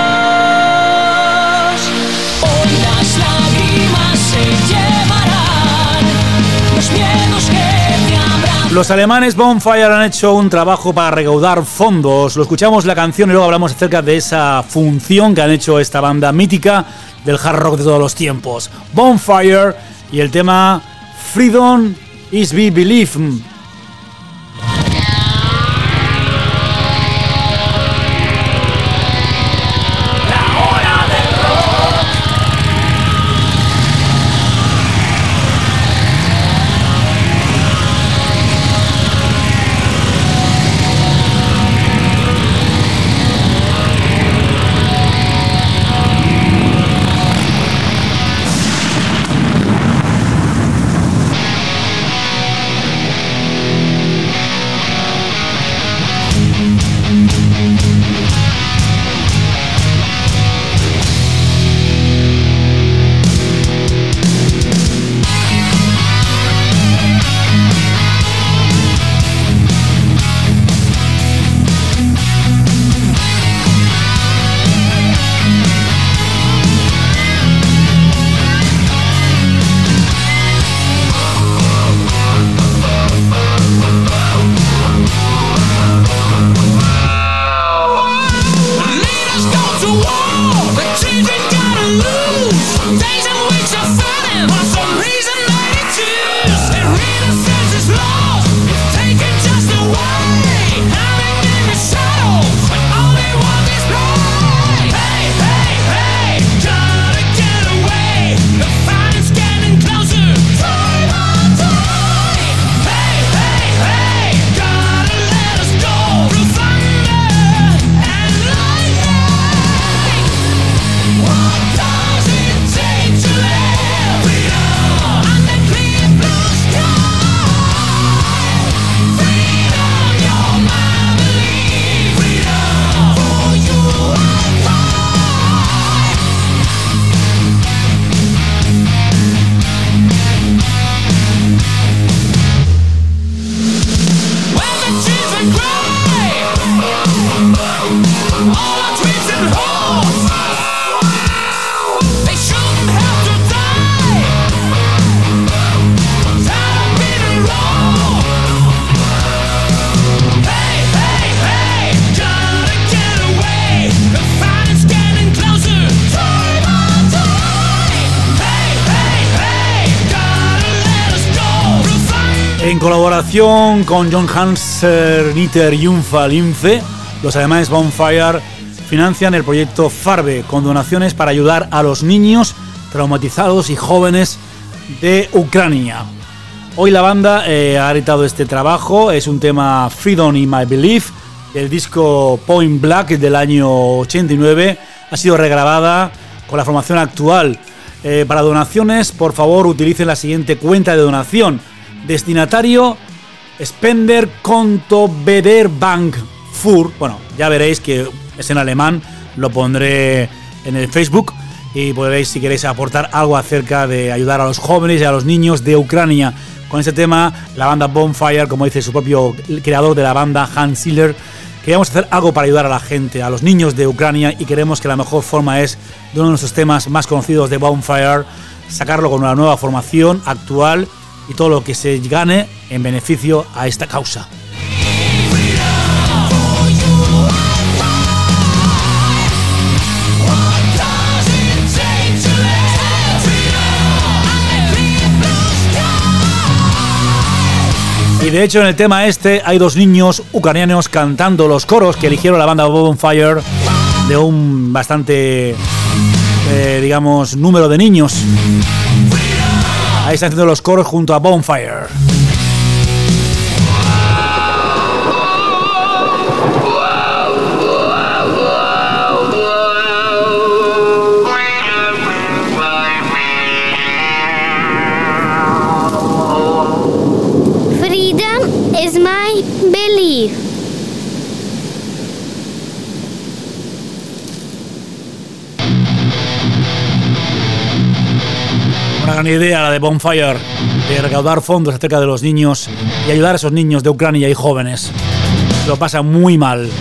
Hoy las lágrimas se llevarán los miedos que te abrazan.
Los alemanes Bonfire han hecho un trabajo para recaudar fondos. Lo escuchamos la canción y luego hablamos acerca de esa función que han hecho esta banda mítica del hard rock de todos los tiempos. Bonfire y el tema Freedom is We Believe. En colaboración con John Hanser, Dieter Jungfall Impfe, los alemanes Bonfire financian el proyecto Farbe con donaciones para ayudar a los niños traumatizados y jóvenes de Ucrania. Hoy la banda eh, ha editado este trabajo, es un tema Freedom in My Belief, del disco Point Black del año ochenta y nueve, ha sido regrabada con la formación actual. Eh, para donaciones, por favor, utilicen la siguiente cuenta de donación. Destinatario Spender Konto Beder Bank Fur. Bueno, ya veréis que es en alemán, lo pondré en el Facebook y podréis, si queréis, aportar algo acerca de ayudar a los jóvenes y a los niños de Ucrania. Con este tema, la banda Bonfire, como dice su propio creador de la banda, Hans Ziller, queríamos hacer algo para ayudar a la gente, a los niños de Ucrania, y creemos que la mejor forma es, de uno de nuestros temas más conocidos de Bonfire, sacarlo con una nueva formación actual y todo lo que se gane en beneficio a esta causa. Y de hecho en el tema este hay dos niños ucranianos cantando los coros que eligieron la banda Bonfire, de un bastante, eh, digamos, número de niños. Ahí están haciendo los coros junto a Bonfire.
I believe.
Una gran idea la de Bonfire, de recaudar fondos acerca de los niños y ayudar a esos niños de Ucrania y jóvenes. Lo pasan muy mal.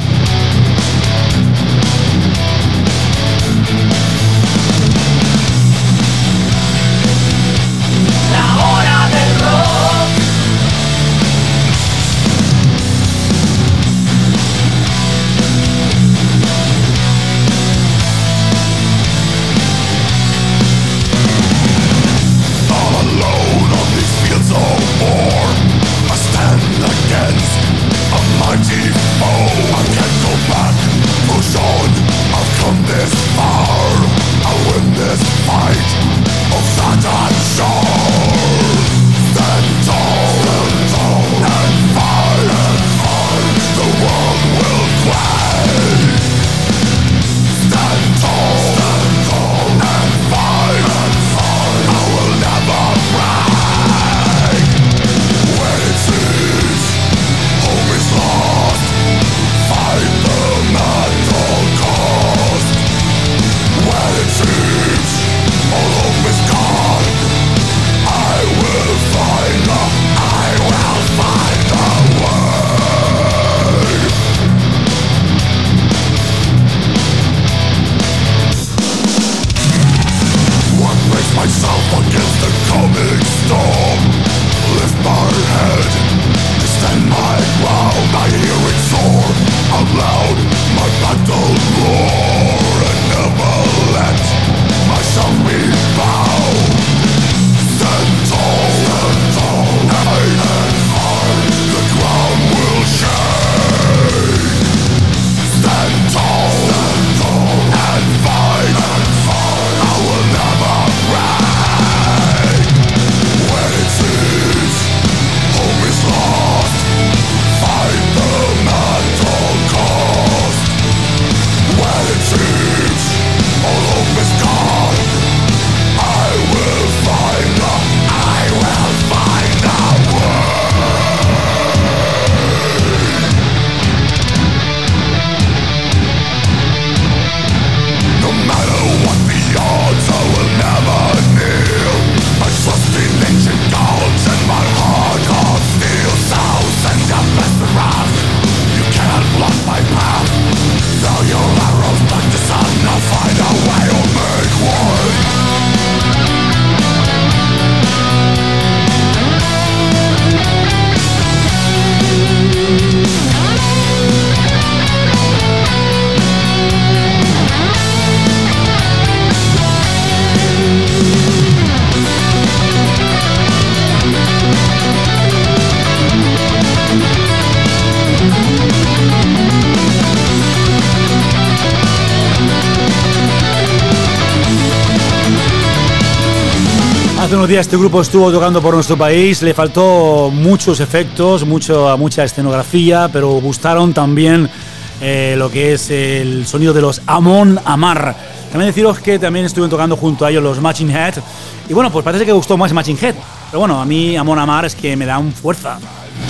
Hace unos días este grupo estuvo tocando por nuestro país, le faltó muchos efectos, mucho, mucha escenografía, pero gustaron también eh, lo que es el sonido de los Amon Amarth. También deciros que también estuvieron tocando junto a ellos los Machine Head, y bueno, pues parece que gustó más Machine Head, pero bueno, a mí Amon Amarth es que me dan fuerza.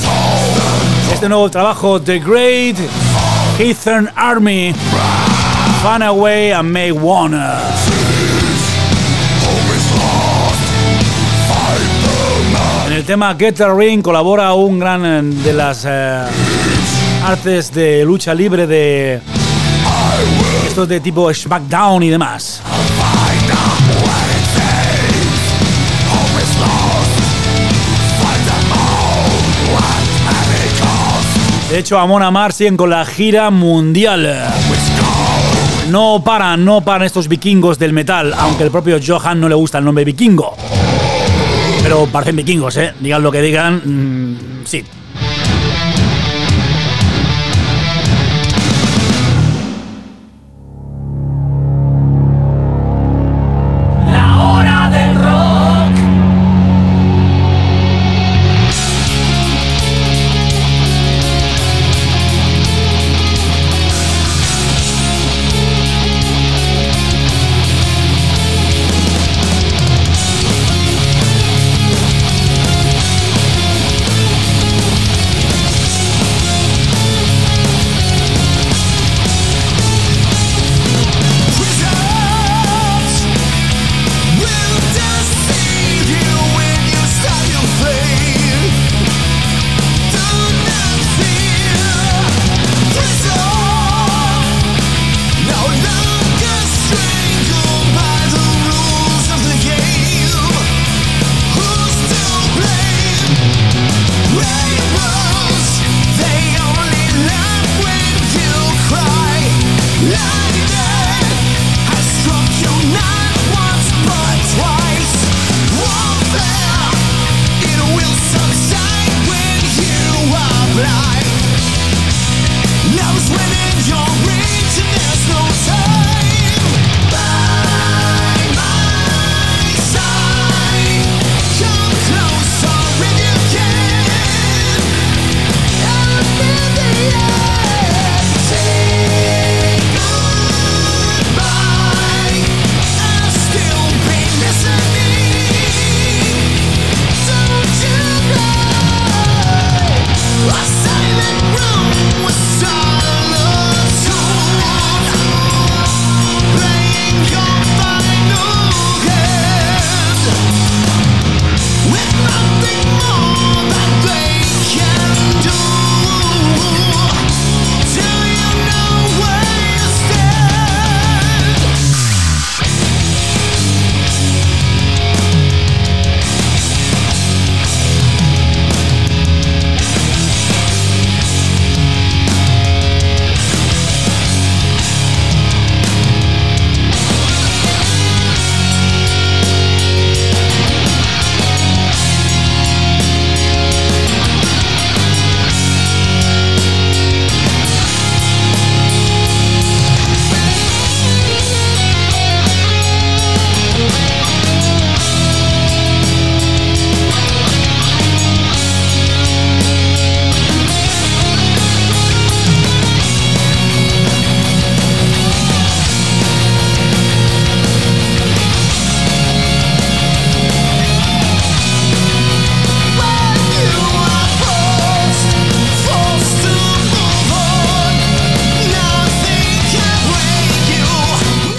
Este nuevo trabajo, The Great Heathen Army, Find a Way and Make One. En el tema Get the Ring colabora un gran de las eh, artes de lucha libre de estos de tipo SmackDown y demás. De hecho, Amon Amarth siguen con la gira mundial. No paran, no paran estos vikingos del metal, aunque el propio Johan no le gusta el nombre vikingo. Pero parecen vikingos, ¿eh? Digan lo que digan, mmm, sí.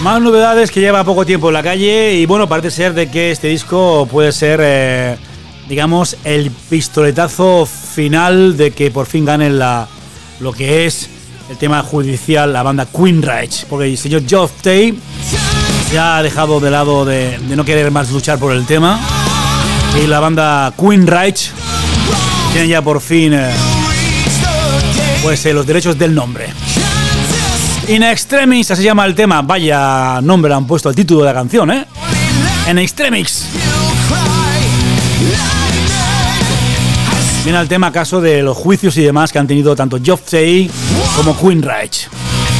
Más novedades, que lleva poco tiempo en la calle y bueno, parece ser de que este disco puede ser, eh, digamos, el pistoletazo final de que por fin ganen la, lo que es el tema judicial, la banda Queensryche, porque el señor Geoff Tate ya ha dejado de lado de, de no querer más luchar por el tema y la banda Queensryche tiene ya por fin eh, pues eh, los derechos del nombre. In Extremis, así se llama el tema. Vaya nombre le han puesto al título de la canción, ¿eh? In Extremis. Viene al tema a caso de los juicios y demás que han tenido tanto Geoff Tate como Queensryche.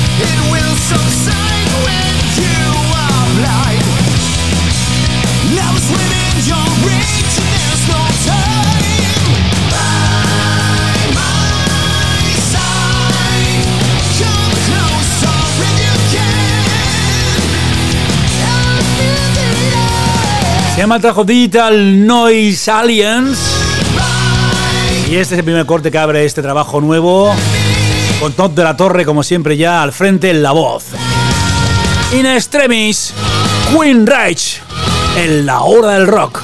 Se llama el trabajo Digital Noise Aliens y este es el primer corte que abre este trabajo nuevo con Todd de la Torre, como siempre, ya al frente en la voz. In Extremis, Queensryche en la hora del rock.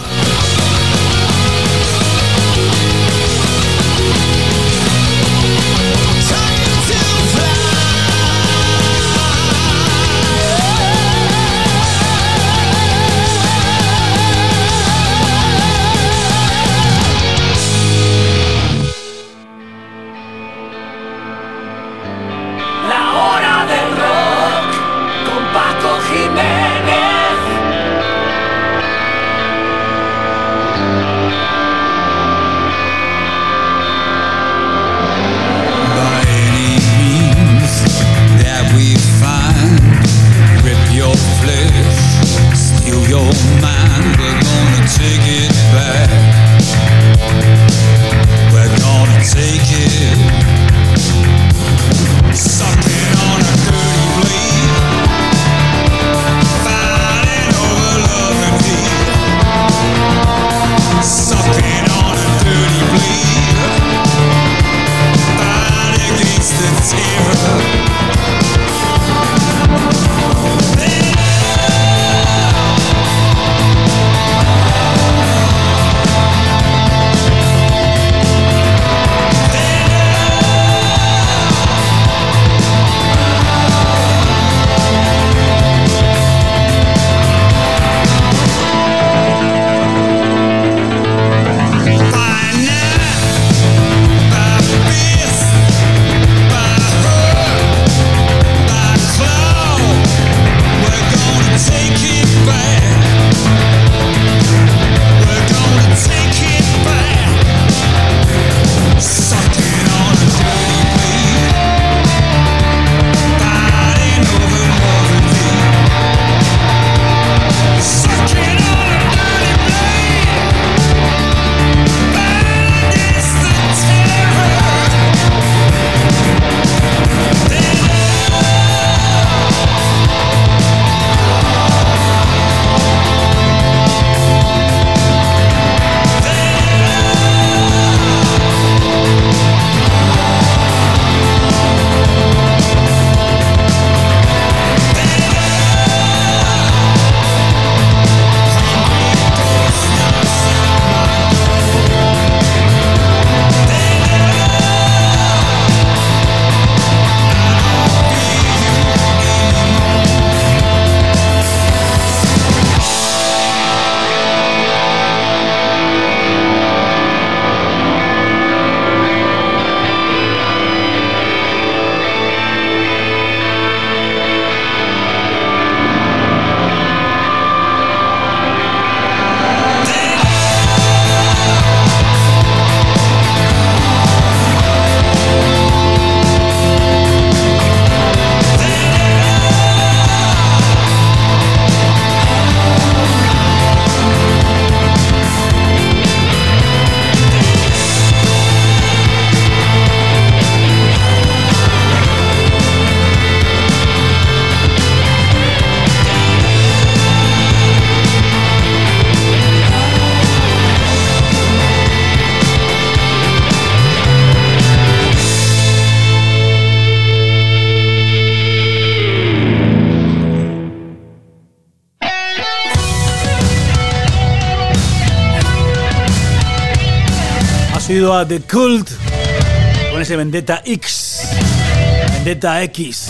Hemos oído a The Cult con ese Vendetta X, Vendetta X.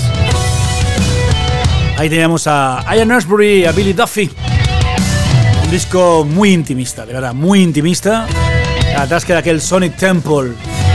Ahí teníamos a Ian Astbury y a Billy Duffy. Un disco muy intimista, de verdad, muy intimista. Atrás queda aquel Sonic Temple.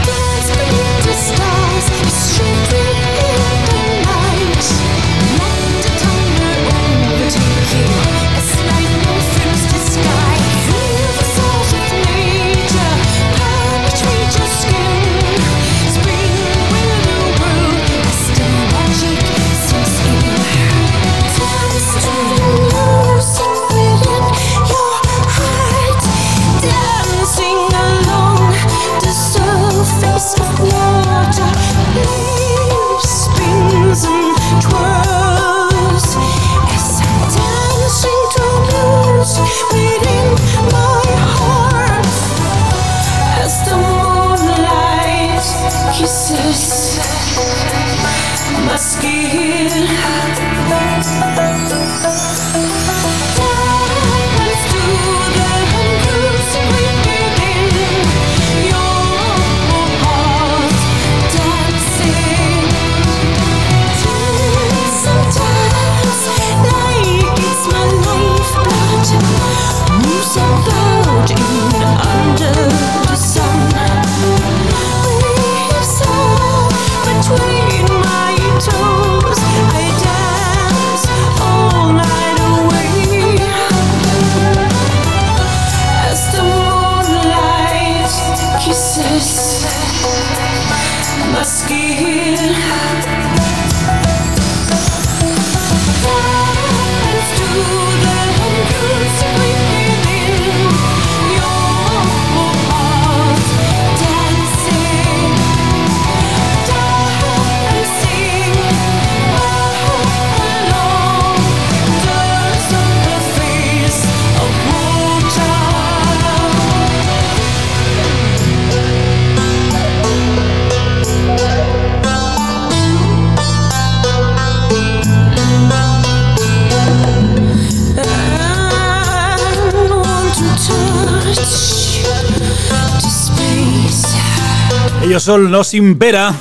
Ellos son los Impera,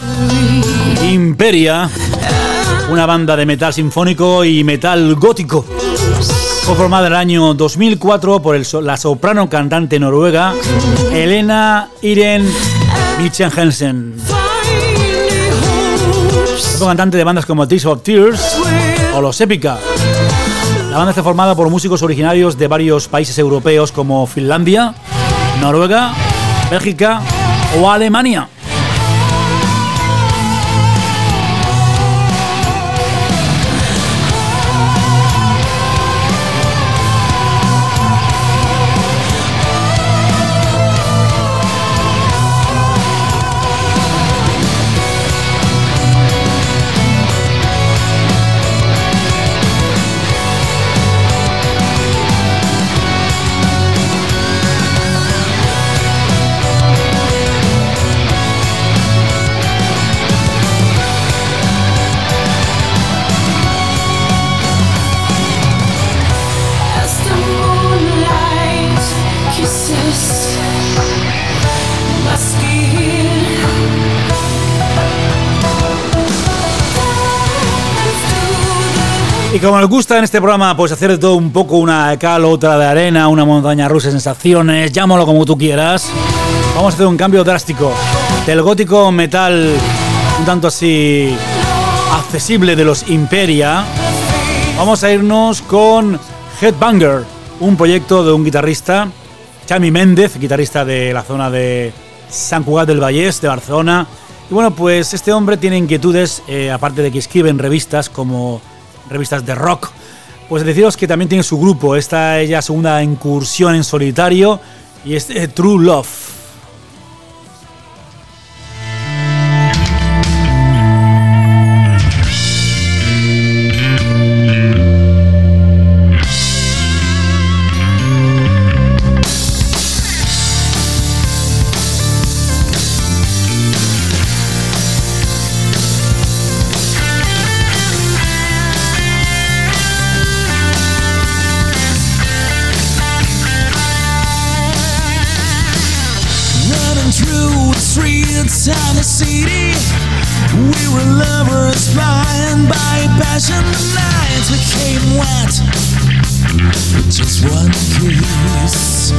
Imperia, una banda de metal sinfónico y metal gótico. Fue formada en el año dos mil cuatro por el, la soprano cantante noruega Helena Iren Michenhensen. Fue cantante de bandas como Tears of Tears o Los Epica. La banda está formada por músicos originarios de varios países europeos como Finlandia, Noruega, Bélgica o Alemania. Y como nos gusta en este programa, pues hacer de todo un poco, una cal, otra de arena, una montaña rusa de sensaciones, llámalo como tú quieras. Vamos a hacer un cambio drástico del gótico metal un tanto así accesible de los Imperia. Vamos a irnos con Headbanger, un proyecto de un guitarrista, Xami Méndez, guitarrista de la zona de Sant Cugat del Vallès, de Barcelona. Y bueno, pues este hombre tiene inquietudes, eh, aparte de que escribe en revistas como revistas de rock, pues deciros que también tiene su grupo. Esta es ya segunda incursión en solitario y es eh, True Love.
running through the streets of the city. We were lovers blind by passion. The nights became wet with just one kiss.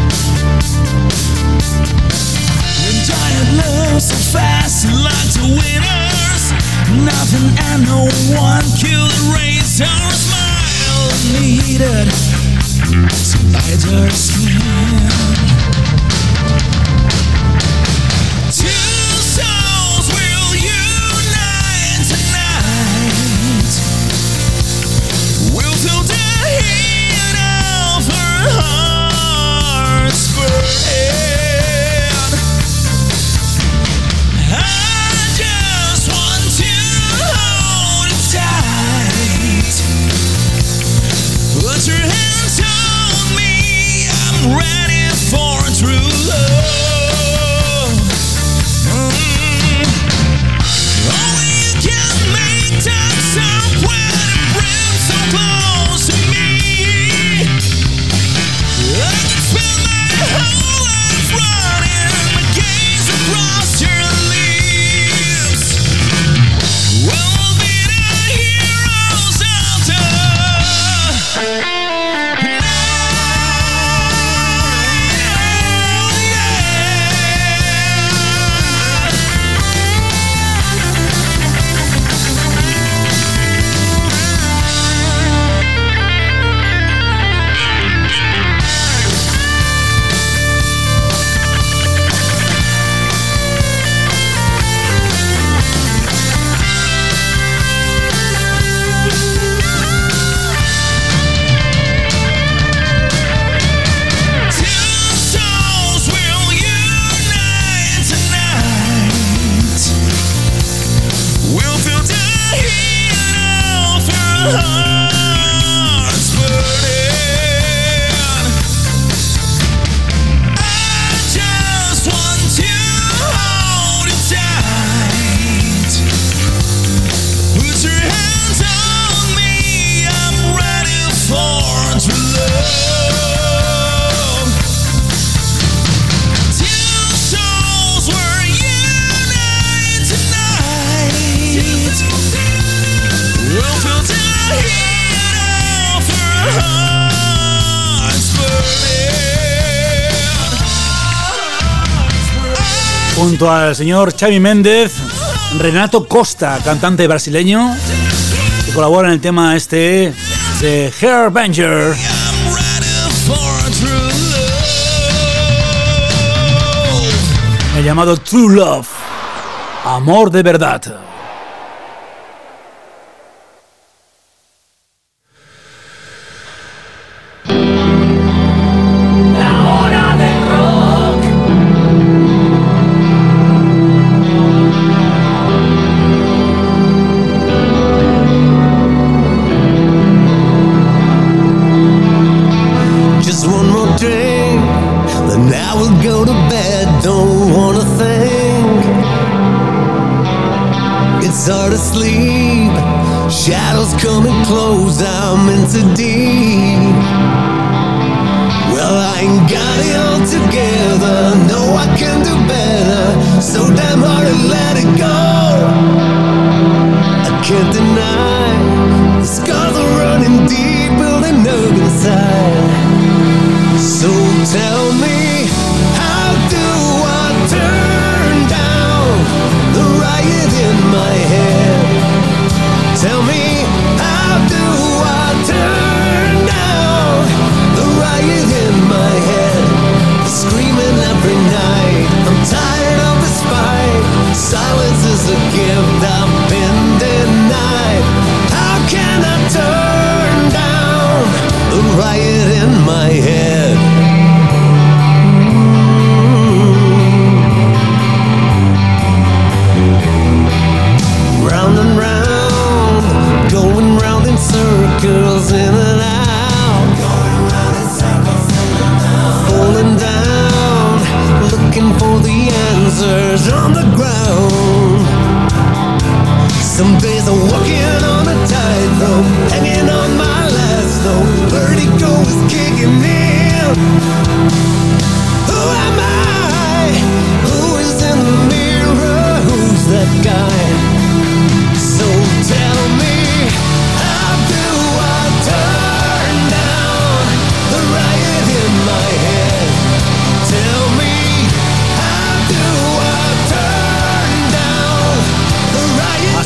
When giant love so fast like the winners, nothing and no one could erase our smile. Needed to hide her skin. Two souls will unite tonight. We'll feel the heat of her heart's burning. I just want to hold it tight. Put your hands on me, I'm ready for true love. Mm. Only you can make time stop when it brings so close to me. I can spend my whole life running my gaze across your lips. We'll be the heroes of the heart's burning. I just want to hold it tight. Put your hands on me, I'm ready for true love. Two souls were united tonight. We'll feel the heat of her heart's burning.
Junto al señor Xavi Méndez, Renato Costa, cantante brasileño, que colabora en el tema este de Hairbanger.
I'm ready for true love.
El llamado True Love, amor de verdad.
Just one more drink, then I will go to bed. Don't wanna think. It's hard to sleep. Shadows coming close. I'm in too deep. Well, I ain't got it all together. No, I can do better. So damn hard to let it go. I can't deny the scars are running deep, building up inside. So tell me, how do I turn down the riot in my head? Tell me, how do I turn down the riot in my head? Screaming every night, I'm tired of this fight. Silence is a gift I've been denied. How can I turn down the riot in my head? Round and round, going round in circles, in and out, going round in circles, in and out, falling down, looking for the answers on the ground. Some days I'm walking on a tightrope, hanging on my last note. Vertigo is kicking in. Who am I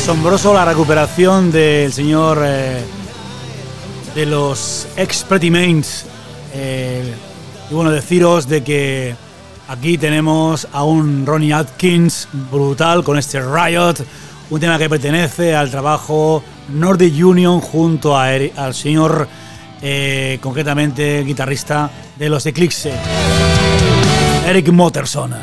Asombroso la recuperación del señor eh, de los ex Pretty Mains. Eh, y bueno, deciros de que aquí tenemos a un Ronnie Atkins brutal con este Riot, un tema que pertenece al trabajo Nordic Union junto a Eric, al señor eh, concretamente guitarrista de los Eclipse, Eric Motterson.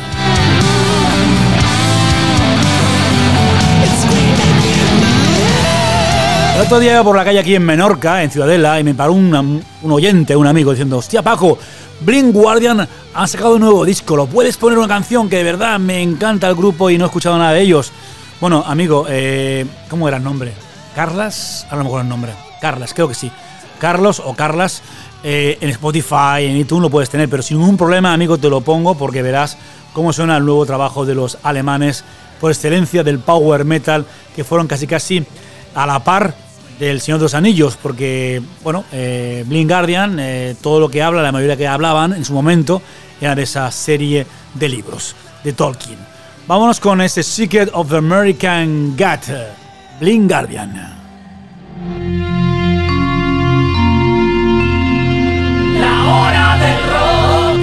El otro día iba por la calle aquí en Menorca, en Ciudadela, y me paró una, un oyente, un amigo, diciendo: hostia, Paco, Blind Guardian han sacado un nuevo disco, ¿lo puedes poner una canción? Que de verdad me encanta el grupo y no he escuchado nada de ellos. Bueno, amigo, eh, ¿cómo era el nombre? ¿Carlas? A lo mejor el nombre. Carlas, creo que sí. Carlos o Carlas, eh, en Spotify, en iTunes lo puedes tener, pero sin ningún problema, amigo, te lo pongo porque verás cómo suena el nuevo trabajo de los alemanes por excelencia del power metal, que fueron casi casi a la par del Señor de los Anillos, porque, bueno, eh, Blind Guardian, eh, todo lo que habla, la mayoría que hablaban en su momento, era de esa serie de libros de Tolkien. Vámonos con este Secret of the American God, Blind Guardian.
La hora del rock.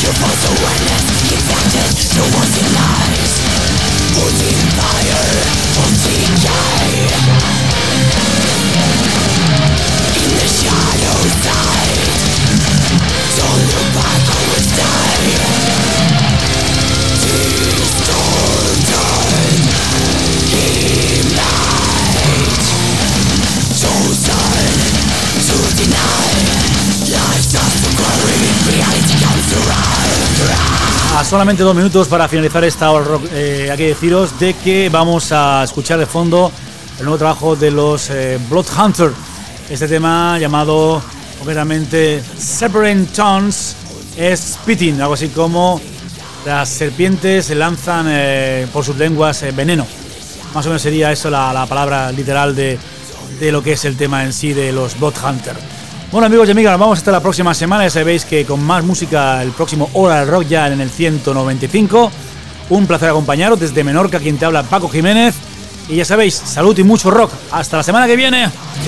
A solamente dos minutos para finalizar esta hora rock, eh, hay que deciros de que vamos a escuchar de fondo el nuevo trabajo de los eh, Bloodhunter. Este tema llamado concretamente Separate Tongues es spitting, algo así como las serpientes se lanzan eh, por sus lenguas eh, veneno. Más o menos sería eso la, la palabra literal de, de lo que es el tema en sí de los Bloodhunter. Bueno, amigos y amigas, nos vamos hasta la próxima semana. Ya sabéis que con más música el próximo Hora del Rock ya en el ciento noventa y cinco. Un placer acompañaros desde Menorca, quien te habla, Paco Jiménez. Y ya sabéis, salud y mucho rock. Hasta la semana que viene.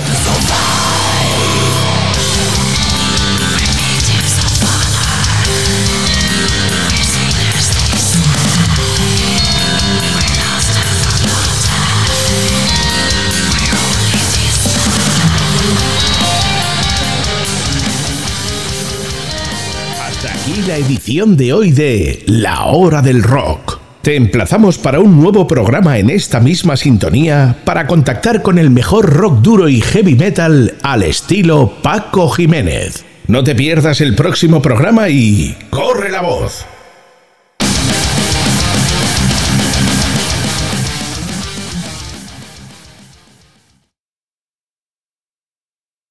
Y la edición de hoy de La Hora del Rock. Te emplazamos para un nuevo programa en esta misma sintonía para contactar con el mejor rock duro y heavy metal al estilo Paco Jiménez. No te pierdas el próximo programa y ¡corre la voz!